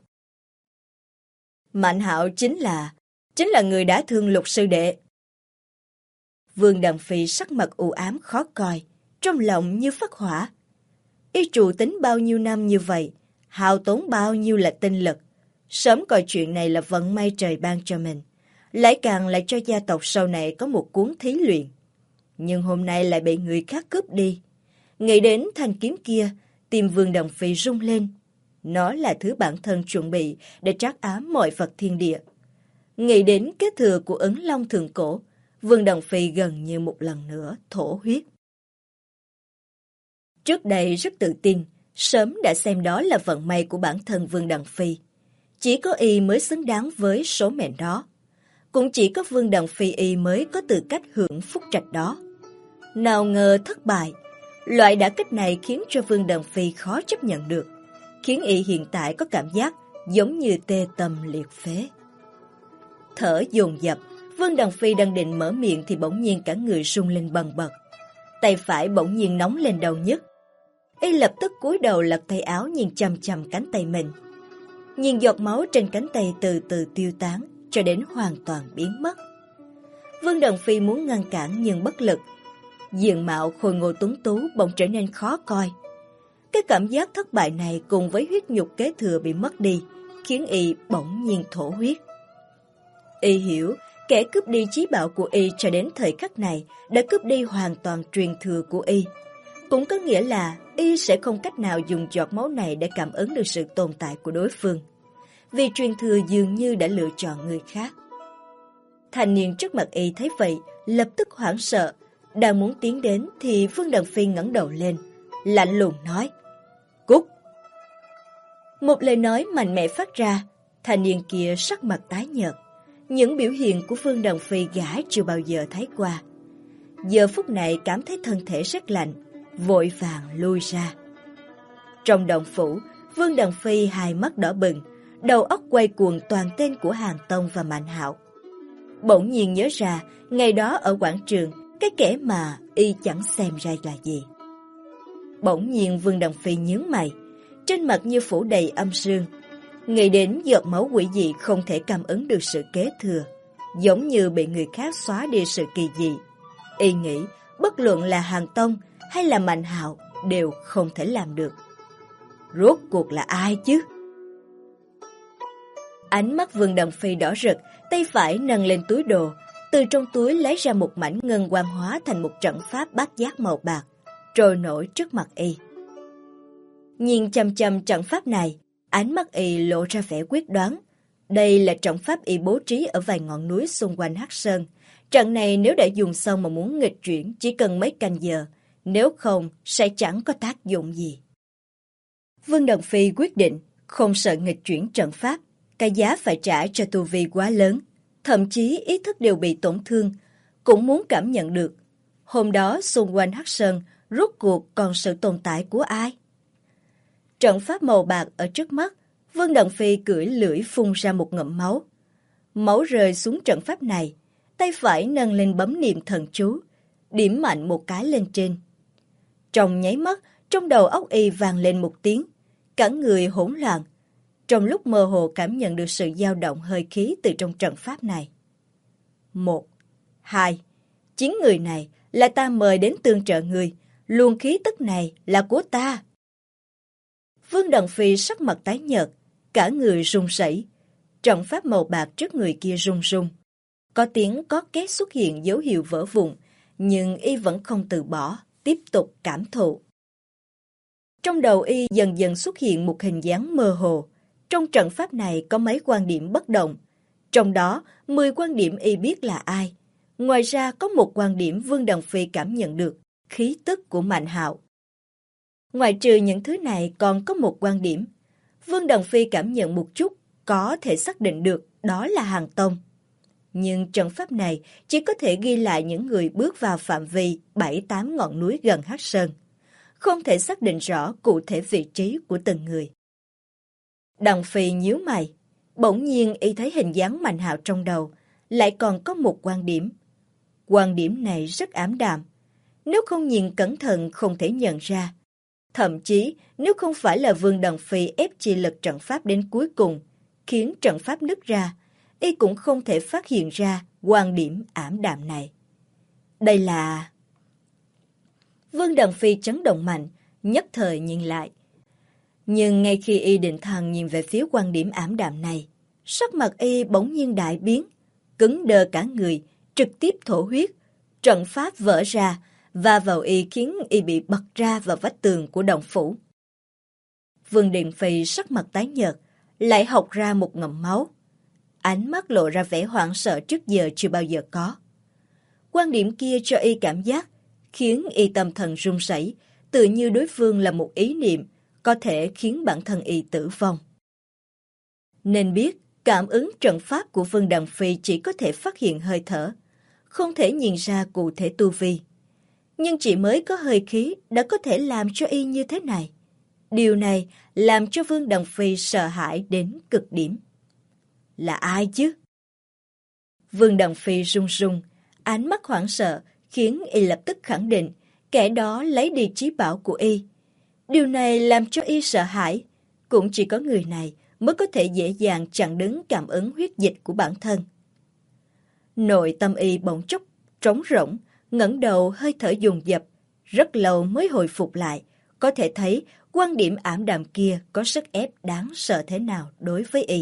Mạnh Hạo chính là người đã thương Lục sư đệ. Vương Đằng Phi sắc mặt u ám khó coi, trong lòng như phát hỏa. Y trù tính bao nhiêu năm như vậy, hao tốn bao nhiêu là tinh lực, sớm coi chuyện này là vận may trời ban cho mình, lại càng lại cho gia tộc sau này có một cuốn thí luyện. Nhưng hôm nay lại bị người khác cướp đi. Nghĩ đến thanh kiếm kia, tim Vương Đằng Phi rung lên. Nó là thứ bản thân chuẩn bị để trắc ám mọi vật thiên địa. Nghĩ đến kế thừa của Ứng Long thượng cổ, Vương Đằng Phi gần như một lần nữa thổ huyết. Trước đây rất tự tin, sớm đã xem đó là vận may của bản thân Vương Đằng Phi. Chỉ có y mới xứng đáng với số mệnh đó. Cũng chỉ có Vương Đằng Phi y mới có tư cách hưởng phúc trạch đó. Nào ngờ thất bại, loại đả kích này khiến cho Vương Đằng Phi khó chấp nhận được, khiến y hiện tại có cảm giác giống như tê tâm liệt phế. Thở dồn dập, Vương Đằng Phi đang định mở miệng thì bỗng nhiên cả người rung lên bần bật. Tay phải bỗng nhiên nóng lên đau nhức. Y lập tức cúi đầu lật tay áo nhìn chằm chằm cánh tay mình. Nhìn giọt máu trên cánh tay từ từ tiêu tán cho đến hoàn toàn biến mất. Vương Đằng Phi muốn ngăn cản nhưng bất lực. Diện mạo khôi ngô tuấn tú bỗng trở nên khó coi. Cái cảm giác thất bại này cùng với huyết nhục kế thừa bị mất đi khiến y bỗng nhiên thổ huyết. Y hiểu kẻ cướp đi chí bảo của y cho đến thời khắc này đã cướp đi hoàn toàn truyền thừa của y. Cũng có nghĩa là y sẽ không cách nào dùng giọt máu này để cảm ứng được sự tồn tại của đối phương. vì truyền thừa dường như đã lựa chọn người khác. Thanh niên trước mặt y thấy vậy, lập tức hoảng sợ, đang muốn tiến đến thì Vương Đằng Phi ngẩng đầu lên, lạnh lùng nói: "Cút!" Một lời nói mạnh mẽ phát ra, thanh niên kia sắc mặt tái nhợt. Những biểu hiện của Vương Đằng Phi gã chưa bao giờ thấy qua. Giờ phút này cảm thấy thân thể rất lạnh, vội vàng lui ra. Trong động phủ, Vương Đằng Phi hai mắt đỏ bừng, đầu óc quay cuồng toàn tên của Hàn Tông và Mạnh Hạo. Bỗng nhiên nhớ ra, ngày đó ở quảng trường, cái kẻ mà y chẳng xem ra là gì. Bỗng nhiên Vương Đằng Phi nhướng mày, trên mặt như phủ đầy âm sương. Nghĩ đến giọt máu quỷ dị không thể cảm ứng được sự kế thừa, giống như bị người khác xóa đi sự kỳ dị. Y nghĩ bất luận là Hàn Tông hay là Mạnh Hạo đều không thể làm được. Rốt cuộc là ai chứ? Ánh mắt Vương Đằng Phi đỏ rực, tay phải nâng lên túi đồ, từ trong túi lấy ra một mảnh ngân quang hóa thành một trận pháp bát giác màu bạc, trôi nổi trước mặt y. Nhìn chằm chằm trận pháp này, ánh mắt y lộ ra vẻ quyết đoán. Đây là trận pháp y bố trí ở vài ngọn núi xung quanh Hắc Sơn. Trận này nếu đã dùng xong mà muốn nghịch chuyển chỉ cần mấy canh giờ, nếu không sẽ chẳng có tác dụng gì. Vương Đằng Phi quyết định không sợ nghịch chuyển trận pháp, cái giá phải trả cho tu vi quá lớn, thậm chí ý thức đều bị tổn thương, cũng muốn cảm nhận được. Hôm đó xung quanh Hắc Sơn rốt cuộc còn sự tồn tại của ai? Trận pháp màu bạc ở trước mắt, Vương Đằng Phi cưỡi lưỡi phun ra một ngụm máu. Máu rơi xuống trận pháp này, tay phải nâng lên bấm niệm thần chú, điểm mạnh một cái lên trên. Trong nháy mắt, trong đầu óc y vang lên một tiếng, cả người hỗn loạn. Trong lúc mơ hồ cảm nhận được sự dao động hơi khí từ trong trận pháp này. 1, 2, 9 người này là ta mời đến tương trợ người, luồng khí tức này là của ta. Vương Đằng Phi sắc mặt tái nhợt, cả người run rẩy. Trận pháp màu bạc trước người kia rung rung. Có tiếng có két xuất hiện dấu hiệu vỡ vụn, nhưng y vẫn không từ bỏ, tiếp tục cảm thụ. Trong đầu y dần dần xuất hiện một hình dáng mơ hồ. Trong trận pháp này có mấy quan điểm bất động. Trong đó, 10 quan điểm y biết là ai. Ngoài ra có một quan điểm Vương Đằng Phi cảm nhận được, khí tức của Mạnh Hạo. Ngoài trừ những thứ này còn có một quan điểm. Vương Đằng Phi cảm nhận một chút, có thể xác định được đó là Hàn Tông. Nhưng trận pháp này chỉ có thể ghi lại những người bước vào phạm vi 7-8 ngọn núi gần Hắc Sơn. Không thể xác định rõ cụ thể vị trí của từng người. Đằng Phi nhíu mày, bỗng nhiên y thấy hình dáng Mạnh Hạo trong đầu, lại còn có một quan điểm. Quan điểm này rất ảm đạm, nếu không nhìn cẩn thận không thể nhận ra. Thậm chí nếu không phải là Vương Đằng Phi ép chi lực trận pháp đến cuối cùng, khiến trận pháp nứt ra, y cũng không thể phát hiện ra quan điểm ảm đạm này. Đây là... Vương Đằng Phi chấn động mạnh, nhất thời nhìn lại. Nhưng ngay khi y định thần nhìn về phía quan điểm ảm đạm này, sắc mặt y bỗng nhiên đại biến, cứng đờ cả người, trực tiếp thổ huyết, trận pháp vỡ ra, va vào y khiến y bị bật ra vào vách tường của động phủ. Vương Đằng Phi sắc mặt tái nhợt, lại hộc ra một ngụm máu. Ánh mắt lộ ra vẻ hoảng sợ trước giờ chưa bao giờ có. Quan điểm kia cho y cảm giác, khiến y tâm thần run rẩy, tự như đối phương là một ý niệm, có thể khiến bản thân y tử vong. Nên biết, cảm ứng trận pháp của Vương Đằng Phi chỉ có thể phát hiện hơi thở, không thể nhìn ra cụ thể tu vi. Nhưng chỉ mới có hơi khí đã có thể làm cho y như thế này. Điều này làm cho Vương Đằng Phi sợ hãi đến cực điểm. Là ai chứ? Vương Đằng Phi run run, ánh mắt hoảng sợ khiến y lập tức khẳng định kẻ đó lấy đi trí bảo của y. Điều này làm cho y sợ hãi, cũng chỉ có người này mới có thể dễ dàng chặn đứng cảm ứng huyết dịch của bản thân. Nội tâm y bỗng chốc trống rỗng, ngẩng đầu hơi thở dồn dập, rất lâu mới hồi phục lại, có thể thấy quan điểm ảm đạm kia có sức ép đáng sợ thế nào đối với y.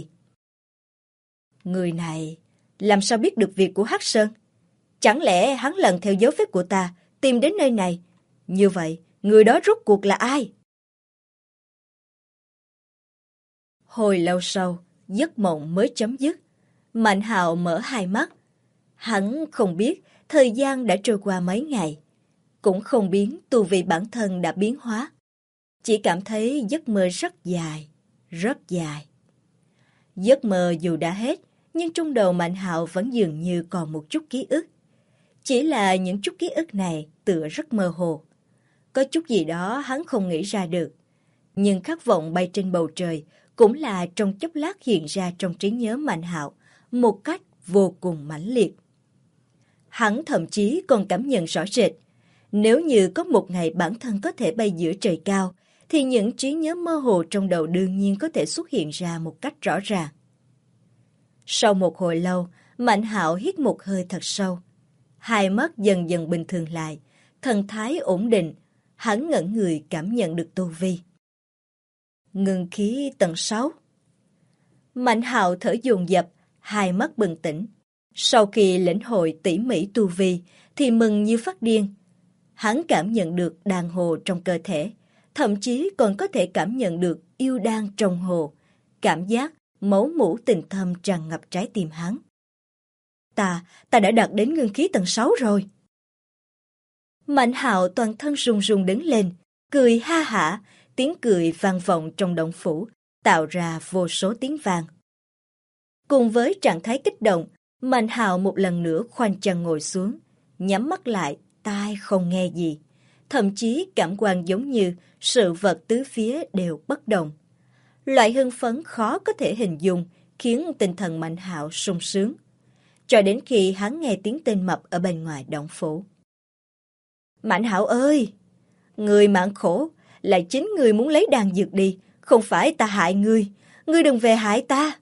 Người này làm sao biết được việc của Hắc Sơn? Chẳng lẽ hắn lần theo dấu vết của ta tìm đến nơi này? Như vậy, người đó rốt cuộc là ai? Hồi lâu sau, giấc mộng mới chấm dứt. Mạnh Hạo mở hai mắt. Hắn không biết thời gian đã trôi qua mấy ngày, cũng không biết tu vi bản thân đã biến hóa. Chỉ cảm thấy giấc mơ rất dài, rất dài. Giấc mơ dù đã hết, nhưng trong đầu Mạnh Hạo vẫn dường như còn một chút ký ức. Chỉ là những chút ký ức này tựa rất mơ hồ. Có chút gì đó hắn không nghĩ ra được. Nhưng khát vọng bay trên bầu trời cũng là trong chốc lát hiện ra trong trí nhớ Mạnh Hạo một cách vô cùng mãnh liệt. Hắn thậm chí còn cảm nhận rõ rệt, nếu như có một ngày bản thân có thể bay giữa trời cao, thì những trí nhớ mơ hồ trong đầu đương nhiên có thể xuất hiện ra một cách rõ ràng. Sau một hồi lâu, Mạnh Hạo hít một hơi thật sâu. Hai mắt dần dần bình thường lại, thần thái ổn định, hắn ngẩn người cảm nhận được tu vi. Ngưng khí tầng 6. Mạnh Hạo thở dồn dập, hai mắt bừng tỉnh. Sau khi lĩnh hội tỉ mỉ tu vi thì mừng như phát điên. Hắn cảm nhận được đàn hồ trong cơ thể, thậm chí còn có thể cảm nhận được yêu đan trong hồ. Cảm giác máu mủ tình thâm tràn ngập trái tim hắn. Ta đã đạt đến ngưng khí tầng 6 rồi. Mạnh Hạo toàn thân run run đứng lên, cười ha hả, tiếng cười vang vọng trong động phủ, tạo ra vô số tiếng vang. Cùng với trạng thái kích động, Mạnh Hạo một lần nữa khoanh chân ngồi xuống, nhắm mắt lại, tai không nghe gì. Thậm chí cảm quan giống như sự vật tứ phía đều bất động. Loại hưng phấn khó có thể hình dung khiến tinh thần Mạnh Hạo sung sướng. Cho đến khi hắn nghe tiếng tên mập ở bên ngoài động phủ. Mạnh Hạo ơi! Người mạng khổ, là chính người muốn lấy đan dược đi, không phải ta hại ngươi. Ngươi đừng về hại ta.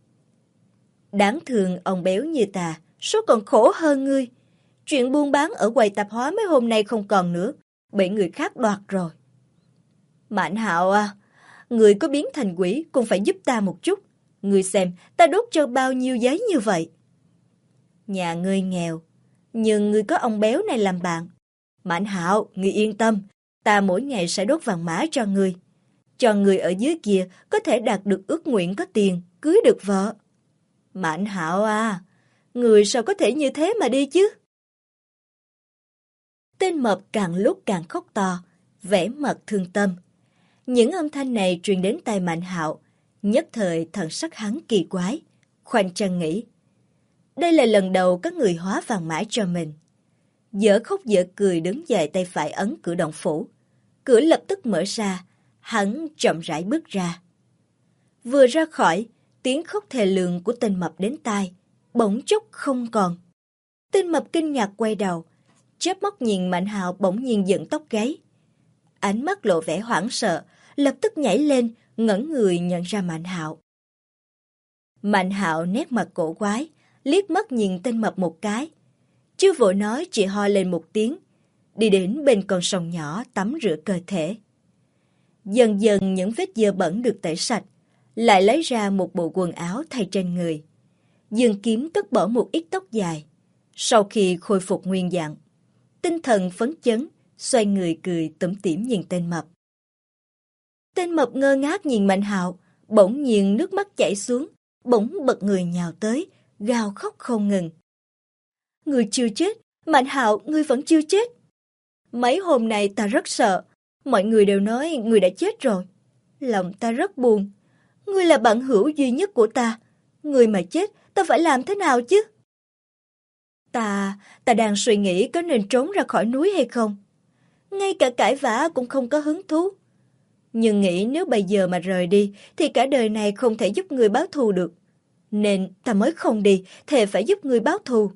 Đáng thương ông béo như ta, số còn khổ hơn ngươi. Chuyện buôn bán ở quầy tạp hóa mấy hôm nay không còn nữa, bị người khác đoạt rồi. Mạnh Hạo à, người có biến thành quỷ cũng phải giúp ta một chút. Ngươi xem, ta đốt cho bao nhiêu giấy như vậy. Nhà ngươi nghèo, nhưng ngươi có ông béo này làm bạn. Mạnh Hạo, ngươi yên tâm, ta mỗi ngày sẽ đốt vàng mã cho ngươi. Cho người ở dưới kia có thể đạt được ước nguyện có tiền, cưới được vợ. Mạnh Hạo à, người sao có thể như thế mà đi chứ? Tên mập càng lúc càng khóc to, vẻ mặt thương tâm. Những âm thanh này truyền đến tai Mạnh Hạo, nhất thời thần sắc hắn kỳ quái, khoanh chân nghĩ. Đây là lần đầu có người hóa vàng mã cho mình. Dở khóc dở cười đứng dậy, tay phải ấn cửa động phủ. Cửa lập tức mở ra, hắn chậm rãi bước ra. Vừa ra khỏi, tiếng khóc thề lường của tên mập đến tai, bỗng chốc không còn. Tên mập kinh ngạc quay đầu, chớp mắt nhìn Mạnh Hạo bỗng nhiên dựng tóc gáy. Ánh mắt lộ vẻ hoảng sợ, lập tức nhảy lên, ngẩng người nhận ra Mạnh Hạo. Mạnh Hạo nét mặt cổ quái, liếc mắt nhìn tên mập một cái. Chưa vội nói, chỉ ho lên một tiếng, đi đến bên con sông nhỏ tắm rửa cơ thể. Dần dần những vết dơ bẩn được tẩy sạch, lại lấy ra một bộ quần áo thay trên người. Dương kiếm cất bỏ một ít tóc dài. Sau khi khôi phục nguyên dạng, tinh thần phấn chấn, xoay người cười tủm tỉm nhìn tên mập. Tên mập ngơ ngác nhìn Mạnh Hạo, bỗng nhiên nước mắt chảy xuống, bỗng bật người nhào tới, gào khóc không ngừng. Người chưa chết, Mạnh Hạo, ngươi vẫn chưa chết. Mấy hôm nay ta rất sợ, mọi người đều nói ngươi đã chết rồi. Lòng ta rất buồn. Ngươi là bạn hữu duy nhất của ta. Ngươi mà chết, ta phải làm thế nào chứ? Ta đang suy nghĩ có nên trốn ra khỏi núi hay không. Ngay cả cãi vã cũng không có hứng thú. Nhưng nghĩ nếu bây giờ mà rời đi, thì cả đời này không thể giúp ngươi báo thù được. Nên ta mới không đi, thề phải giúp ngươi báo thù.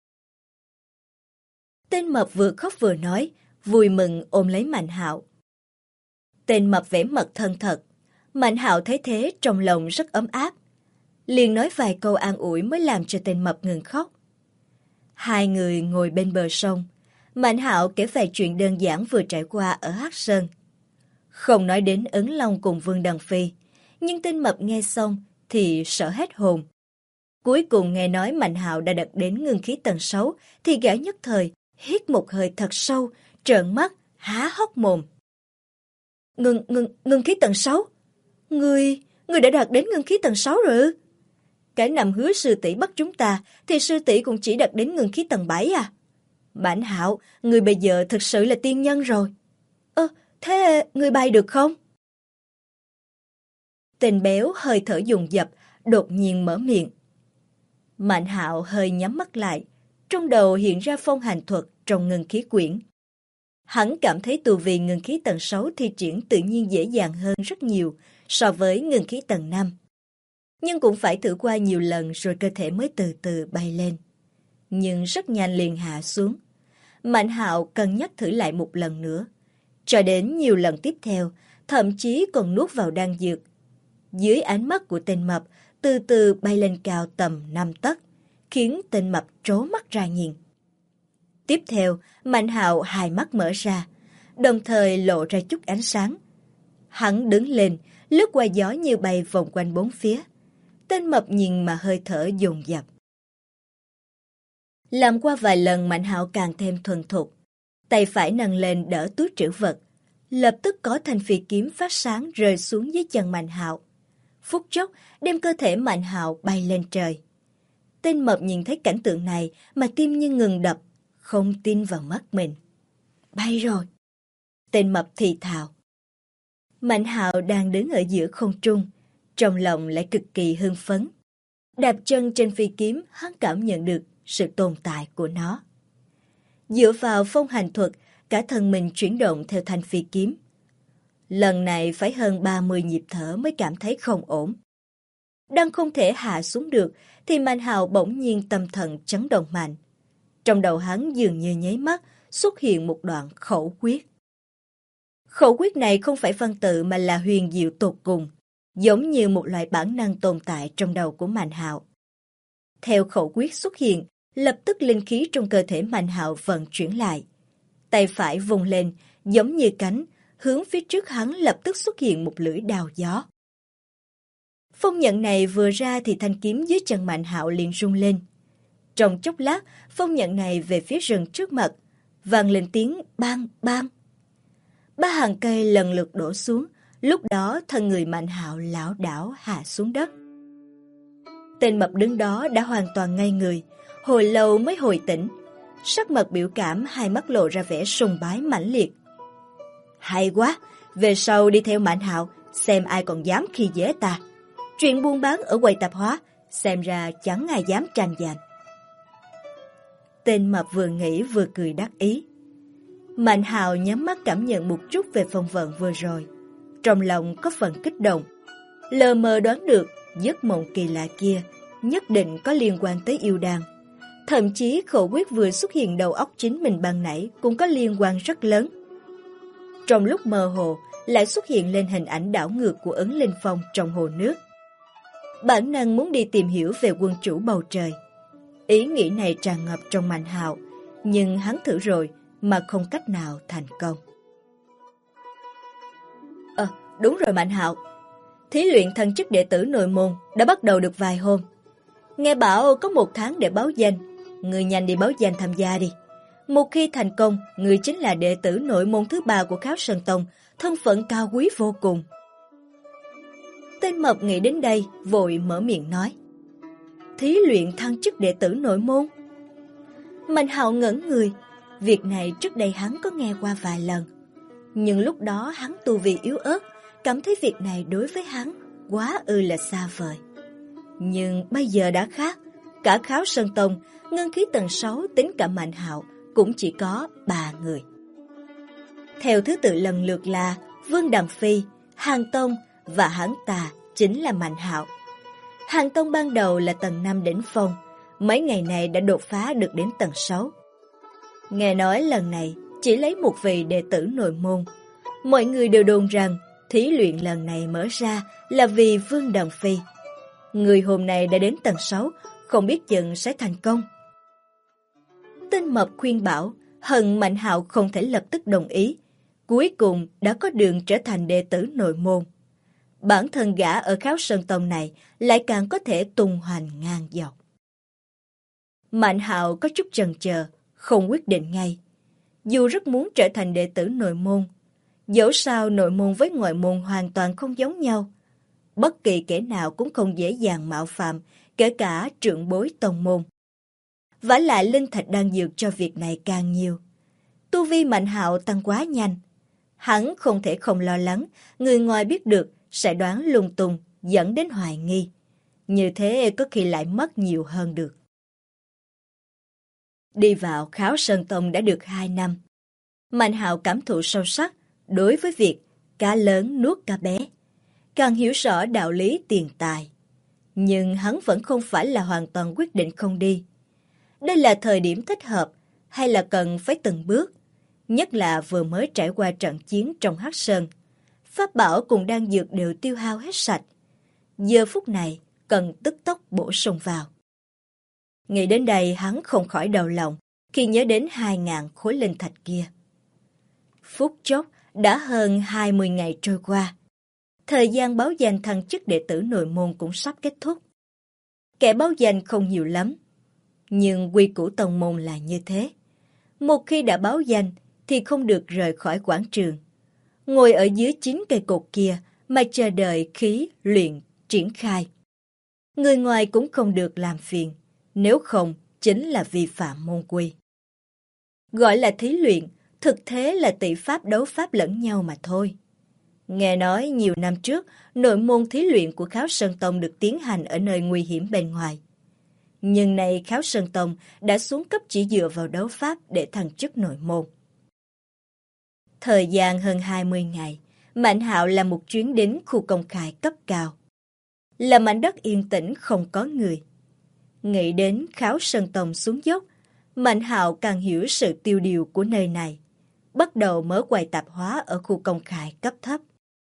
Tên mập vừa khóc vừa nói, vui mừng ôm lấy Mạnh Hạo. Tên mập vẻ mặt thân thật. Mạnh Hạo thấy thế trong lòng rất ấm áp. Liền nói vài câu an ủi mới làm cho tên mập ngừng khóc. Hai người ngồi bên bờ sông. Mạnh Hạo kể vài chuyện đơn giản vừa trải qua ở Hắc Sơn. Không nói đến Ấn Long cùng Vương Đằng Phi, nhưng tên mập nghe xong thì sợ hết hồn. Cuối cùng nghe nói Mạnh Hạo đã đạt đến ngưng khí tầng 6 thì gã nhất thời hít một hơi thật sâu, trợn mắt, há hốc mồm. Ngưng khí tầng 6? Người đã đạt đến ngưng khí tầng 6 rồi ư? Cái năm hứa sư tỷ bắt chúng ta thì sư tỷ cũng chỉ đạt đến ngưng khí tầng 7 à? Bản Hạo, người bây giờ thực sự là tiên nhân rồi. Thế người bay được không? Tên béo hơi thở dồn dập, đột nhiên mở miệng. Mạnh Hạo hơi nhắm mắt lại, trong đầu hiện ra phong hành thuật trong ngưng khí quyển. Hắn cảm thấy tu vi ngưng khí tầng 6 thi triển tự nhiên dễ dàng hơn rất nhiều so với ngưng khí tầng 5. Nhưng cũng phải thử qua nhiều lần rồi cơ thể mới từ từ bay lên. Nhưng rất nhanh liền hạ xuống. Mạnh Hạo cân nhắc thử lại một lần nữa. Cho đến nhiều lần tiếp theo, thậm chí còn nuốt vào đan dược. Dưới ánh mắt của tên mập, từ từ bay lên cao tầm 5 tấc, khiến tên mập trố mắt ra nhìn. Tiếp theo, Mạnh Hạo hai mắt mở ra, đồng thời lộ ra chút ánh sáng. Hắn đứng lên, lướt qua gió như bay vòng quanh bốn phía. Tên mập nhìn mà hơi thở dồn dập. Làm qua vài lần, Mạnh Hạo càng thêm thuần thục. Tay phải nâng lên đỡ túi trữ vật. Lập tức có thanh phi kiếm phát sáng rơi xuống dưới chân Mạnh Hạo. Phút chốc đem cơ thể Mạnh Hạo bay lên trời. Tên mập nhìn thấy cảnh tượng này mà tim như ngừng đập, không tin vào mắt mình. Bay rồi. Tên mập thì thào. Mạnh Hạo đang đứng ở giữa không trung, trong lòng lại cực kỳ hưng phấn. Đạp chân trên phi kiếm, hắn cảm nhận được sự tồn tại của nó. Dựa vào phong hành thuật, cả thân mình chuyển động theo thanh phi kiếm. Lần này phải hơn 30 nhịp thở mới cảm thấy không ổn. Đang không thể hạ xuống được, thì Mạnh Hạo bỗng nhiên tâm thần chấn động mạnh. Trong đầu hắn dường như nháy mắt xuất hiện một đoạn khẩu quyết. Khẩu quyết này không phải văn tự mà là huyền diệu tột cùng, giống như một loại bản năng tồn tại trong đầu của Mạnh Hạo. Theo khẩu quyết xuất hiện, lập tức linh khí trong cơ thể Mạnh Hạo vận chuyển lại. Tay phải vùng lên, giống như cánh, hướng phía trước hắn lập tức xuất hiện một lưỡi đao gió. Phong nhận này vừa ra thì thanh kiếm dưới chân Mạnh Hạo liền rung lên. Trong chốc lát, phong nhận này về phía rừng trước mặt, vang lên tiếng bang bang. 3 hàng cây lần lượt đổ xuống, lúc đó thân người Mạnh Hạo lảo đảo hạ xuống đất. Tên mập đứng đó đã hoàn toàn ngây người, hồi lâu mới hồi tỉnh, sắc mặt biểu cảm, hai mắt lộ ra vẻ sùng bái mãnh liệt. Hay quá, về sau đi theo Mạnh Hạo, xem ai còn dám khi dễ ta. Chuyện buôn bán ở quầy tạp hóa, xem ra chẳng ai dám tranh giành. Tên mập vừa nghĩ vừa cười đắc ý. Mạnh Hạo nhắm mắt cảm nhận một chút về phong vận vừa rồi. Trong lòng có phần kích động. Lờ mờ đoán được giấc mộng kỳ lạ kia nhất định có liên quan tới yêu đan. Thậm chí khẩu quyết vừa xuất hiện đầu óc chính mình ban nãy cũng có liên quan rất lớn. Trong lúc mơ hồ lại xuất hiện lên hình ảnh đảo ngược của Ấn Linh Phong trong hồ nước. Bản năng muốn đi tìm hiểu về quân chủ bầu trời. Ý nghĩ này tràn ngập trong Mạnh Hạo, nhưng hắn thử rồi mà không cách nào thành công. Đúng rồi Mạnh Hạo. Thí luyện thần chức đệ tử nội môn đã bắt đầu được vài hôm. Nghe bảo có 1 tháng để báo danh, người nhanh đi báo danh tham gia đi. Một khi thành công, người chính là đệ tử nội môn thứ 3 của Kháo Sơn Tông, thân phận cao quý vô cùng. Tên mập nghĩ đến đây, vội mở miệng nói. Thí luyện thăng chức đệ tử nội môn. Mạnh Hạo ngẩn người, việc này trước đây hắn có nghe qua vài lần. Nhưng lúc đó hắn tu vi yếu ớt, cảm thấy việc này đối với hắn quá là xa vời. Nhưng bây giờ đã khác, cả Kháo Sơn Tông, ngân khí tầng 6 tính cả Mạnh Hạo cũng chỉ có 3 người. Theo thứ tự lần lượt là Vương Đằng Phi, Hàn Tông và hắn ta chính là Mạnh Hạo. Hàn Tông ban đầu là tầng 5 đỉnh phong, mấy ngày này đã đột phá được đến tầng 6. Nghe nói lần này chỉ lấy một vị đệ tử nội môn. Mọi người đều đồn rằng thí luyện lần này mở ra là vì Vương Đằng Phi. Người hôm nay đã đến tầng 6, không biết chừng sẽ thành công. Tên mập khuyên bảo, hận Mạnh Hạo không thể lập tức đồng ý. Cuối cùng đã có đường trở thành đệ tử nội môn. Bản thân gã ở Kháo Sơn Tông này lại càng có thể tung hoành ngang dọc. Mạnh Hạo có chút chần chờ, không quyết định ngay. Dù rất muốn trở thành đệ tử nội môn, dẫu sao nội môn với ngoại môn hoàn toàn không giống nhau. Bất kỳ kẻ nào cũng không dễ dàng mạo phạm, kể cả trưởng bối tông môn. Vả lại linh thạch đang dược cho việc này càng nhiều. Tu vi Mạnh Hạo tăng quá nhanh. Hắn không thể không lo lắng, người ngoài biết được sẽ đoán lung tung, dẫn đến hoài nghi. Như thế có khi lại mất nhiều hơn được. Đi vào Kháo Sơn Tông đã được 2 năm. Mạnh Hạo cảm thụ sâu sắc đối với việc cá lớn nuốt cá bé, càng hiểu rõ đạo lý tiền tài. Nhưng hắn vẫn không phải là hoàn toàn quyết định không đi. Đây là thời điểm thích hợp hay là cần phải từng bước, nhất là vừa mới trải qua trận chiến trong Hắc Sơn. Pháp bảo cùng đan dược đều tiêu hao hết sạch. Giờ phút này cần tức tốc bổ sung vào. Nghĩ đến đây hắn không khỏi đau lòng khi nhớ đến 2.000 khối linh thạch kia. Phút chốc đã hơn 20 ngày trôi qua. Thời gian báo danh thăng chức đệ tử nội môn cũng sắp kết thúc. Kẻ báo danh không nhiều lắm, nhưng quy củ tông môn là như thế. Một khi đã báo danh thì không được rời khỏi quảng trường. Ngồi ở dưới 9 cây cột kia mà chờ đợi khí luyện triển khai. Người ngoài cũng không được làm phiền, nếu không chính là vi phạm môn quy. Gọi là thí luyện, thực thế là tỷ pháp đấu pháp lẫn nhau mà thôi. Nghe nói nhiều năm trước, nội môn thí luyện của Kháo Sơn Tông được tiến hành ở nơi nguy hiểm bên ngoài. Nhưng nay Kháo Sơn Tông đã xuống cấp chỉ dựa vào đấu pháp để thăng chức nội môn. Thời gian hơn 20 ngày, Mạnh Hạo làm một chuyến đến khu công khai cấp cao. Là mảnh đất yên tĩnh không có người. Nghĩ đến Kháo Sơn Tông xuống dốc, Mạnh Hạo càng hiểu sự tiêu điều của nơi này. Bắt đầu mở quầy tạp hóa ở khu công khai cấp thấp.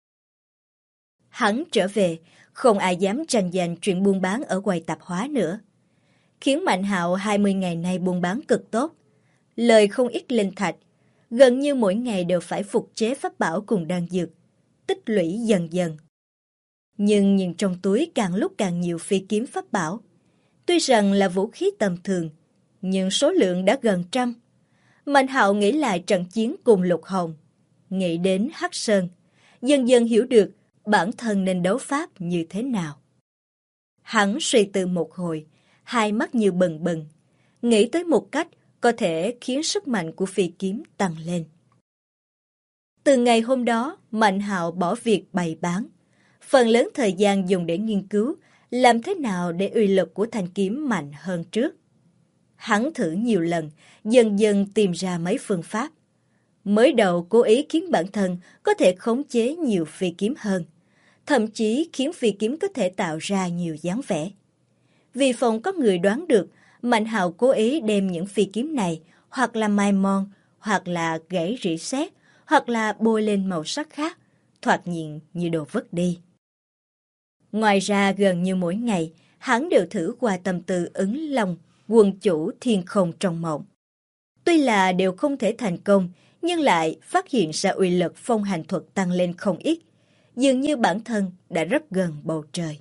Hắn trở về, không ai dám tranh giành chuyện buôn bán ở quầy tạp hóa nữa. Khiến Mạnh Hạo 20 ngày nay buôn bán cực tốt. Lời không ít linh thạch, gần như mỗi ngày đều phải phục chế pháp bảo cùng đan dược, tích lũy dần dần. Nhưng nhìn trong túi càng lúc càng nhiều phi kiếm pháp bảo. Tuy rằng là vũ khí tầm thường, nhưng số lượng đã gần trăm. Mạnh Hạo nghĩ lại trận chiến cùng Lục Hồng, nghĩ đến Hắc Sơn, dần dần hiểu được bản thân nên đấu pháp như thế nào. Hắn suy tư một hồi, hai mắt như bừng bừng, nghĩ tới một cách có thể khiến sức mạnh của phi kiếm tăng lên. Từ ngày hôm đó, Mạnh Hạo bỏ việc bày bán, phần lớn thời gian dùng để nghiên cứu làm thế nào để uy lực của thanh kiếm mạnh hơn trước. Hắn thử nhiều lần, dần dần tìm ra mấy phương pháp. Mới đầu cố ý khiến bản thân có thể khống chế nhiều phi kiếm hơn, thậm chí khiến phi kiếm có thể tạo ra nhiều dáng vẻ. Vì phòng có người đoán được, Mạnh Hạo cố ý đem những phi kiếm này hoặc là mai mòn, hoặc là gãy rỉ sét, hoặc là bôi lên màu sắc khác, thoạt nhìn như đồ vứt đi. Ngoài ra gần như mỗi ngày, hắn đều thử qua tâm tư ứng long, quân chủ thiên không trong mộng. Tuy là đều không thể thành công, nhưng lại phát hiện ra uy lực phong hành thuật tăng lên không ít, dường như bản thân đã rất gần bầu trời.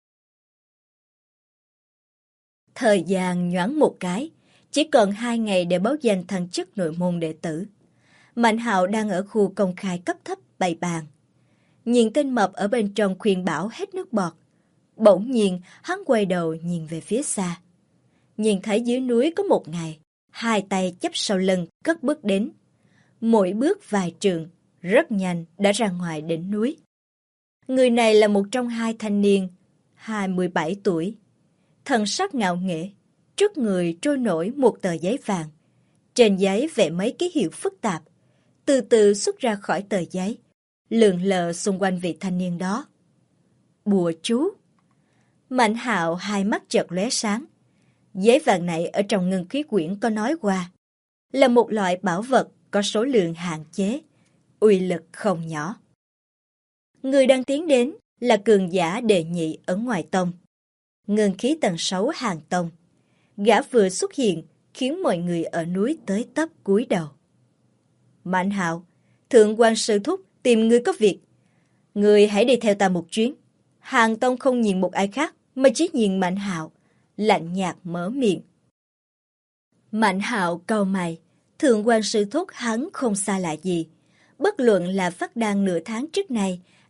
Thời gian nhoáng một cái, chỉ còn 2 ngày để báo danh thăng chức nội môn đệ tử. Mạnh Hạo đang ở khu công khai cấp thấp bày bàn. Nhìn tên mập ở bên trong khuyên bảo hết nước bọt. Bỗng nhiên, hắn quay đầu nhìn về phía xa. Nhìn thấy dưới núi có một ngày, hai tay chắp sau lưng cất bước đến. Mỗi bước vài trượng, rất nhanh đã ra ngoài đỉnh núi. Người này là một trong hai thanh niên, 27 tuổi. Thần sắc ngạo nghễ, trước người trôi nổi một tờ giấy vàng. Trên giấy vẽ mấy ký hiệu phức tạp, từ từ xuất ra khỏi tờ giấy, lượn lờ xung quanh vị thanh niên đó. Bùa chú. Mạnh Hạo hai mắt chợt lóe sáng. Giấy vàng này ở trong ngân khí quyển có nói qua, là một loại bảo vật có số lượng hạn chế, uy lực không nhỏ. Người đang tiến đến là cường giả đệ nhị ở ngoài tông, ngân khí tầng 6 hàng tông. Gã vừa xuất hiện khiến mọi người ở núi tới tấp cúi đầu. Mạnh Hạo, thượng quan sư thúc tìm ngươi có việc. Ngươi hãy đi theo ta một chuyến. Hàng tông không nhìn một ai khác mà chỉ nhìn Mạnh Hạo, lạnh nhạt mở miệng. Mạnh Hạo cau mày, thượng quan sư thúc hắn không xa lạ gì. Bất luận là phát đan nửa tháng trước này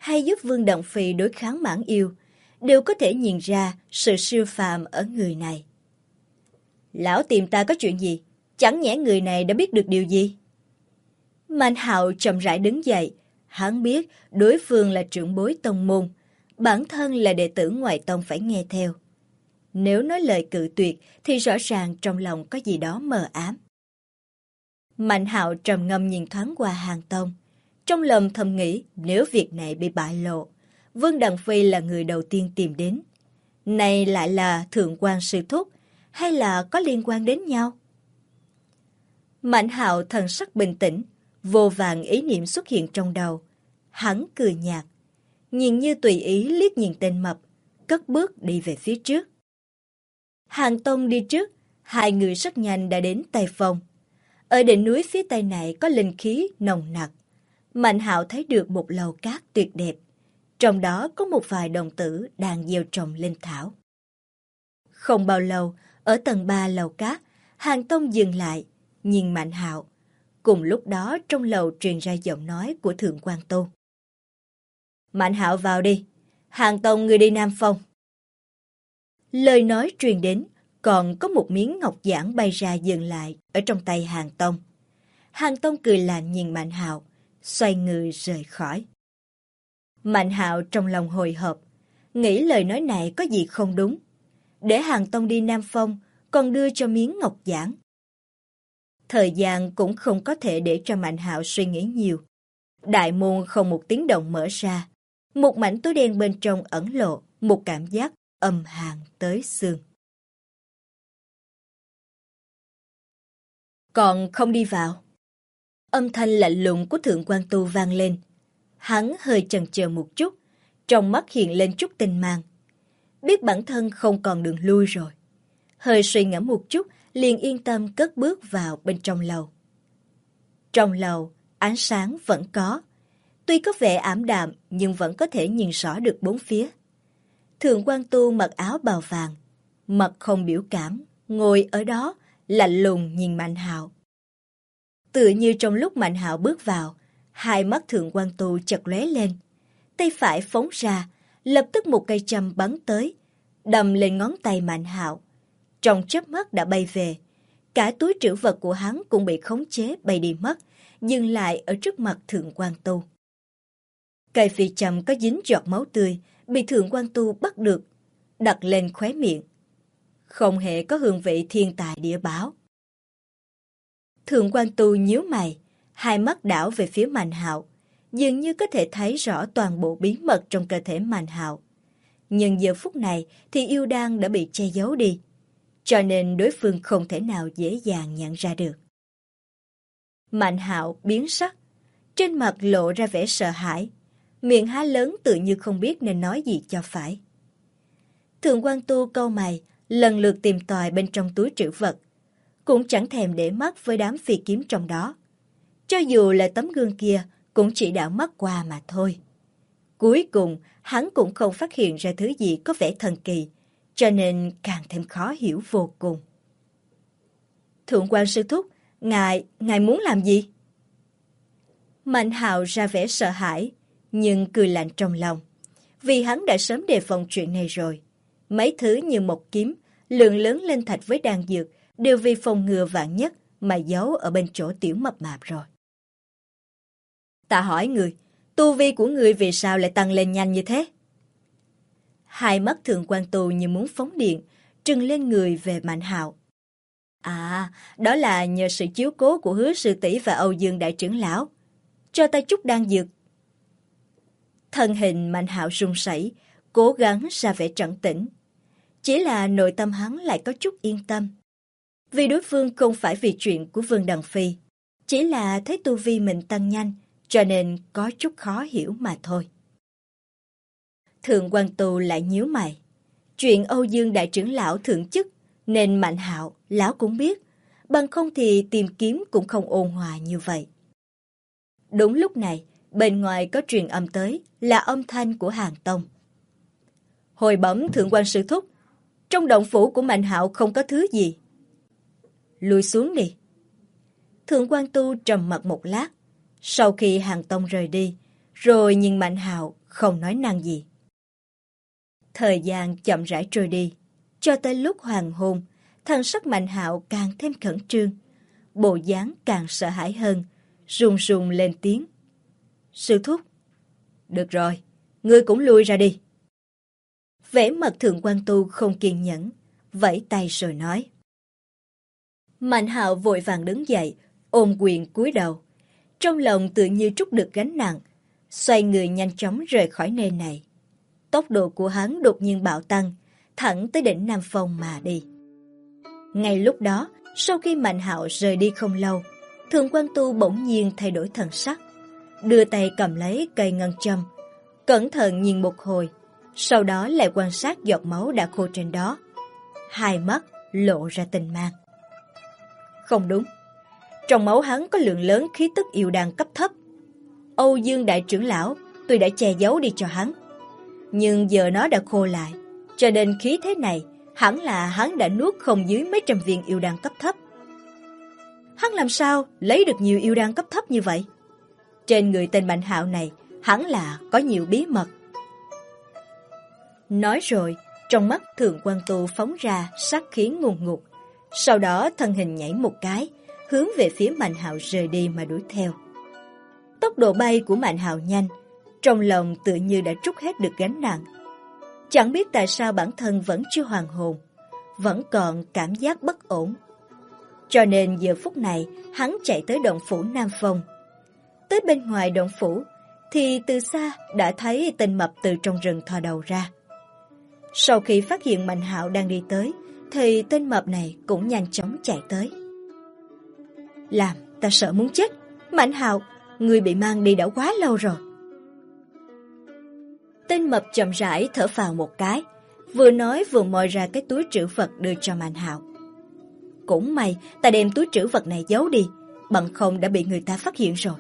hay giúp Vương Đặng Phi đối kháng Mãn Yêu, đều có thể nhìn ra sự siêu phàm ở người này. Lão tìm ta có chuyện gì? Chẳng nhẽ người này đã biết được điều gì? Mạnh Hạo chậm rãi đứng dậy. Hắn biết đối phương là trưởng bối tông môn, bản thân là đệ tử ngoại tông phải nghe theo. Nếu nói lời cự tuyệt thì rõ ràng trong lòng có gì đó mờ ám. Mạnh Hạo trầm ngâm nhìn thoáng qua Hàng Tông. Trong lòng thầm nghĩ nếu việc này bị bại lộ, Vương Đặng Phi là người đầu tiên tìm đến. Này lại là thượng quan sư thúc, hay là có liên quan đến nhau? Mạnh Hạo thần sắc bình tĩnh, vô vàn ý niệm xuất hiện trong đầu. Hắn cười nhạt, nhìn như tùy ý liếc nhìn tên mập, cất bước đi về phía trước. Hàng Tông đi trước, hai người rất nhanh đã đến Tây Phong. Ở đỉnh núi phía tây này có linh khí nồng nặc. Mạnh Hạo thấy được một lầu cát tuyệt đẹp. Trong đó có một vài đồng tử đang gieo trồng linh thảo. Không bao lâu, ở tầng 3 lầu cát, Hàng Tông dừng lại, nhìn Mạnh Hạo. Cùng lúc đó trong lầu truyền ra giọng nói của Thượng quan Tu. Mạnh Hạo vào đi, Hàng Tông người đi Nam Phong. Lời nói truyền đến, còn có một miếng ngọc giản bay ra dừng lại ở trong tay Hàng Tông. Hàng Tông cười lạnh nhìn Mạnh Hạo, xoay người rời khỏi. Mạnh Hạo trong lòng hồi hộp, nghĩ lời nói này có gì không đúng. Để Hàng Tông đi Nam Phong, còn đưa cho miếng ngọc giản. Thời gian cũng không có thể để cho Mạnh Hạo suy nghĩ nhiều. Đại môn không một tiếng động mở ra. Một mảnh tối đen bên trong ẩn lộ một cảm giác âm hàn tới xương. Còn không đi vào. Âm thanh lạnh lùng của Thượng quan Tu vang lên. Hắn hơi chần chờ một chút, trong mắt hiện lên chút tinh mang. Biết bản thân không còn đường lui rồi. Hơi suy ngẫm một chút, liền yên tâm cất bước vào bên trong lầu. Trong lầu, ánh sáng vẫn có. Tuy có vẻ ảm đạm, nhưng vẫn có thể nhìn rõ được bốn phía. Thượng quan Tu mặc áo bào vàng, mặt không biểu cảm, ngồi ở đó, lạnh lùng nhìn Mạnh Hạo. Tựa như trong lúc Mạnh Hạo bước vào, hai mắt Thượng quan Tu chợt lóe lên. Tay phải phóng ra, lập tức một cây châm bắn tới, đâm lên ngón tay Mạnh Hạo. Trong chớp mắt đã bay về. Cả túi trữ vật của hắn cũng bị khống chế bay đi mất, dừng lại ở trước mặt Thượng quan Tu. Cây phi châm có dính giọt máu tươi, bị Thượng quan Tu bắt được, đặt lên khóe miệng. Không hề có hương vị thiên tài địa bảo. Thượng quan Tu nhíu mày, hai mắt đảo về phía Mạnh Hạo, dường như có thể thấy rõ toàn bộ bí mật trong cơ thể Mạnh Hạo. Nhưng giờ phút này thì yêu đan đã bị che giấu đi, cho nên đối phương không thể nào dễ dàng nhận ra được. Mạnh Hạo biến sắc, trên mặt lộ ra vẻ sợ hãi, miệng há lớn tự như không biết nên nói gì cho phải. Thượng quan Tu cau mày, lần lượt tìm tòi bên trong túi trữ vật, cũng chẳng thèm để mắt với đám phi kiếm trong đó. Cho dù là tấm gương kia, cũng chỉ đảo mắt qua mà thôi. Cuối cùng, hắn cũng không phát hiện ra thứ gì có vẻ thần kỳ, cho nên càng thêm khó hiểu vô cùng. Thượng quan sư thúc, ngài muốn làm gì? Mạnh Hạo ra vẻ sợ hãi, nhưng cười lạnh trong lòng. Vì hắn đã sớm đề phòng chuyện này rồi. Mấy thứ như một kiếm, lượng lớn lên thạch với đan dược, đều vì phòng ngừa vạn nhất mà giấu ở bên chỗ tiểu mập mạp rồi. Ta hỏi người, tu vi của người vì sao lại tăng lên nhanh như thế? Hai mắt Thượng quan Tu như muốn phóng điện, trừng lên người về Mạnh Hạo. À, đó là nhờ sự chiếu cố của Hứa sư tỷ và Âu Dương đại trưởng lão. Cho ta chút đan dược. Thân hình Mạnh Hạo run rẩy, cố gắng ra vẻ trấn tĩnh. Chỉ là nội tâm hắn lại có chút yên tâm. Vì đối phương không phải vì chuyện của Vương Đằng Phi, chỉ là thấy tu vi mình tăng nhanh, cho nên có chút khó hiểu mà thôi. Thượng quan Tu lại nhíu mày. Chuyện Âu Dương đại trưởng lão thượng chức, nên Mạnh Hạo, lão cũng biết, bằng không thì tìm kiếm cũng không ôn hòa như vậy. Đúng lúc này, bên ngoài có truyền âm tới, là âm thanh của Hàng Tông. Hồi bẩm Thượng quan sư thúc, trong động phủ của Mạnh Hạo không có thứ gì. Lùi xuống đi. Thượng quan Tu trầm mặt một lát, sau khi Hàng Tông rời đi, rồi nhìn Mạnh Hạo không nói năng gì. Thời gian chậm rãi trôi đi, cho tới lúc hoàng hôn, thần sắc Mạnh Hạo càng thêm khẩn trương, bộ dáng càng sợ hãi hơn, run run lên tiếng. Sư thúc. Được rồi, ngươi cũng lui ra đi. Vẻ mặt Thượng Quan Tu không kiên nhẫn, vẫy tay rồi nói. Mạnh Hạo vội vàng đứng dậy, ôm quyền cúi đầu. Trong lòng tự như trút được gánh nặng, xoay người nhanh chóng rời khỏi nơi này. Tốc độ của hắn đột nhiên bạo tăng, thẳng tới đỉnh Nam Phong mà đi. Ngay lúc đó, sau khi Mạnh Hạo rời đi không lâu, Thượng Quan Tu bỗng nhiên thay đổi thần sắc, đưa tay cầm lấy cây ngân châm, cẩn thận nhìn một hồi, sau đó lại quan sát giọt máu đã khô trên đó. Hai mắt lộ ra tinh mang. Không đúng, trong máu hắn có lượng lớn khí tức yêu đan cấp thấp. Âu Dương đại trưởng lão, tôi đã che giấu đi cho hắn, nhưng giờ nó đã khô lại, cho nên khí thế này hẳn là hắn đã nuốt không dưới mấy trăm viên yêu đan cấp thấp. Hắn làm sao lấy được nhiều yêu đan cấp thấp như vậy? Trên người tên Mạnh Hạo này hẳn là có nhiều bí mật. Nói rồi, trong mắt Thượng Quan Tu phóng ra sát khí ngùn ngụt, sau đó thân hình nhảy một cái, hướng về phía Mạnh Hạo rời đi mà đuổi theo. Tốc độ bay của Mạnh Hạo nhanh, trong lòng tự như đã trút hết được gánh nặng. Chẳng biết tại sao bản thân vẫn chưa hoàn hồn, vẫn còn cảm giác bất ổn. Cho nên giờ phút này hắn chạy tới động phủ Nam Phong. Tới bên ngoài động phủ thì từ xa đã thấy tên mập từ trong rừng thò đầu ra. Sau khi phát hiện Mạnh Hạo đang đi tới, thì tên mập này cũng nhanh chóng chạy tới. Làm ta sợ muốn chết. Mạnh Hạo, ngươi bị mang đi đã quá lâu rồi. Tên mập chậm rãi thở phào một cái, vừa nói vừa moi ra cái túi trữ vật đưa cho Mạnh Hạo. Cũng may ta đem túi trữ vật này giấu đi, bằng không đã bị người ta phát hiện rồi.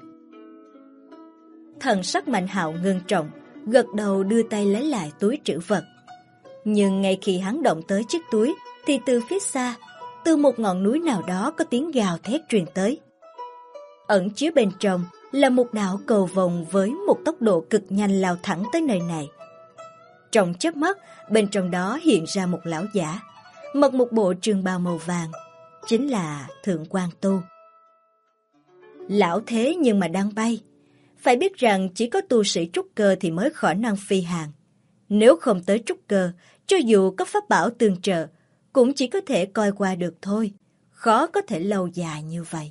Thần sắc Mạnh Hạo ngưng trọng, gật đầu đưa tay lấy lại túi trữ vật. Nhưng ngay khi hắn động tới chiếc túi, thì từ phía xa, từ một ngọn núi nào đó có tiếng gào thét truyền tới. Ẩn chứa bên trong là một đạo cầu vồng với một tốc độ cực nhanh lao thẳng tới nơi này. Trong chớp mắt, bên trong đó hiện ra một lão giả, mặc một bộ trường bào màu vàng, chính là Thượng Quan Tu. Lão thế nhưng mà đang bay. Phải biết rằng chỉ có tu sĩ trúc cơ thì mới khả năng phi hành. Nếu không tới trúc cơ, cho dù có pháp bảo tương trợ, cũng chỉ có thể coi qua được thôi, khó có thể lâu dài như vậy.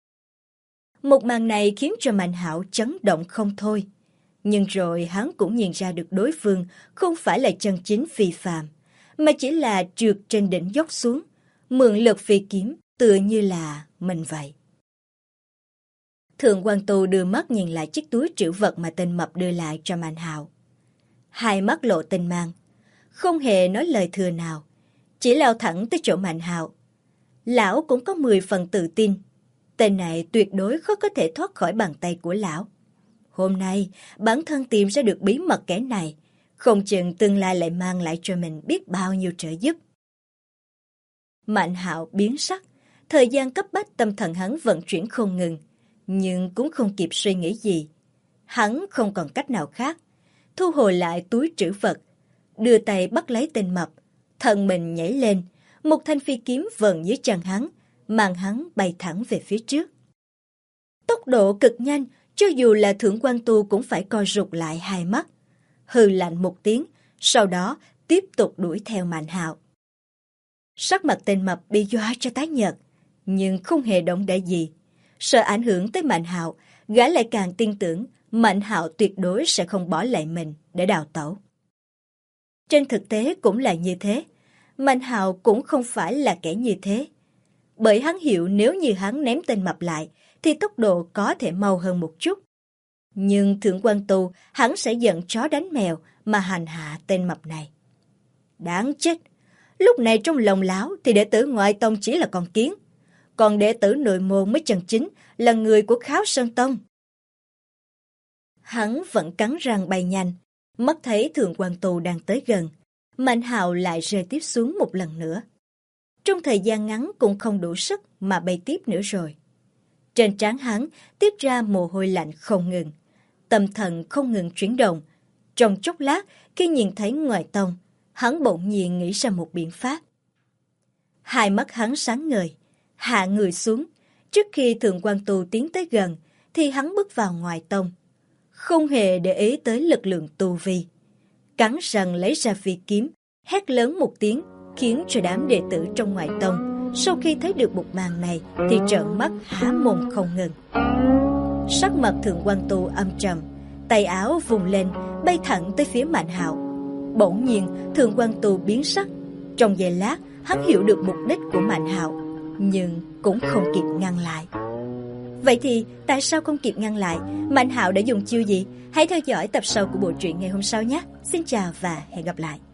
Một màn này khiến cho Mạnh Hạo chấn động không thôi. Nhưng rồi hắn cũng nhìn ra được đối phương không phải là chân chính phi phàm, mà chỉ là trượt trên đỉnh dốc xuống, mượn lực phi kiếm tựa như là mình vậy. Thượng Quan Tu đưa mắt nhìn lại chiếc túi trữ vật mà tên mập đưa lại cho Mạnh Hạo. Hai mắt lộ tinh mang, không hề nói lời thừa nào, chỉ lao thẳng tới chỗ Mạnh Hạo. Lão cũng có 10 phần tự tin, tên này tuyệt đối khó có thể thoát khỏi bàn tay của lão. Hôm nay, bản thân tìm ra được bí mật kẻ này, không chừng tương lai lại mang lại cho mình biết bao nhiêu trợ giúp. Mạnh Hạo biến sắc, thời gian cấp bách tâm thần hắn vận chuyển không ngừng, nhưng cũng không kịp suy nghĩ gì. Hắn không còn cách nào khác, thu hồi lại túi trữ vật, đưa tay bắt lấy tên mập, thân mình nhảy lên, một thanh phi kiếm vờn dưới chân hắn, mang hắn bay thẳng về phía trước. Tốc độ cực nhanh, cho dù là Thượng Quan Tu cũng phải co rụt lại hai mắt. Hừ lạnh một tiếng, sau đó tiếp tục đuổi theo Mạnh Hạo. Sắc mặt tên mập bị dọa cho tái nhợt, nhưng không hề động đậy gì. Sợ ảnh hưởng tới Mạnh Hạo, gã lại càng tin tưởng Mạnh Hạo tuyệt đối sẽ không bỏ lại mình để đào tẩu. Trên thực tế cũng là như thế, Mạnh Hạo cũng không phải là kẻ như thế. Bởi hắn hiểu nếu như hắn ném tên mập lại, thì tốc độ có thể mau hơn một chút. Nhưng Thượng Quan Tu hắn sẽ giận chó đánh mèo mà hành hạ tên mập này. Đáng chết! Lúc này trong lòng lão thì đệ tử ngoại tông chỉ là con kiến, còn đệ tử nội môn mới chân chính là người của Kháo Sơn Tông. Hắn vẫn cắn răng bay nhanh, mắt thấy Thượng Quan Tu đang tới gần, Mạnh Hạo lại rơi tiếp xuống một lần nữa. Trong thời gian ngắn cũng không đủ sức mà bay tiếp nữa rồi. Trên trán hắn tiết ra mồ hôi lạnh không ngừng, tâm thần không ngừng chuyển động, Trong chốc lát, khi nhìn thấy ngoài tông, hắn bỗng nhiên nghĩ ra một biện pháp. Hai mắt hắn sáng ngời, hạ người xuống. Trước khi Thượng Quan Tu tiến tới gần, thì hắn bước vào ngoài tông, không hề để ý tới lực lượng tu vi. Cắn răng lấy ra phi kiếm, hét lớn một tiếng, khiến cho đám đệ tử trong ngoại tông sau khi thấy được một màn này thì trợn mắt há mồm không ngừng. Sắc mặt Thượng Quan Tu âm trầm, tay áo vùng lên bay thẳng tới phía Mạnh Hạo. Bỗng nhiên Thượng Quan Tu biến sắc. Trong giây lát hắn hiểu được mục đích của Mạnh Hạo, nhưng cũng không kịp ngăn lại. Vậy thì tại sao không kịp ngăn lại? Mạnh Hạo đã dùng chiêu gì? Hãy theo dõi tập sau của bộ truyện ngày hôm sau nhé. Xin chào và hẹn gặp lại.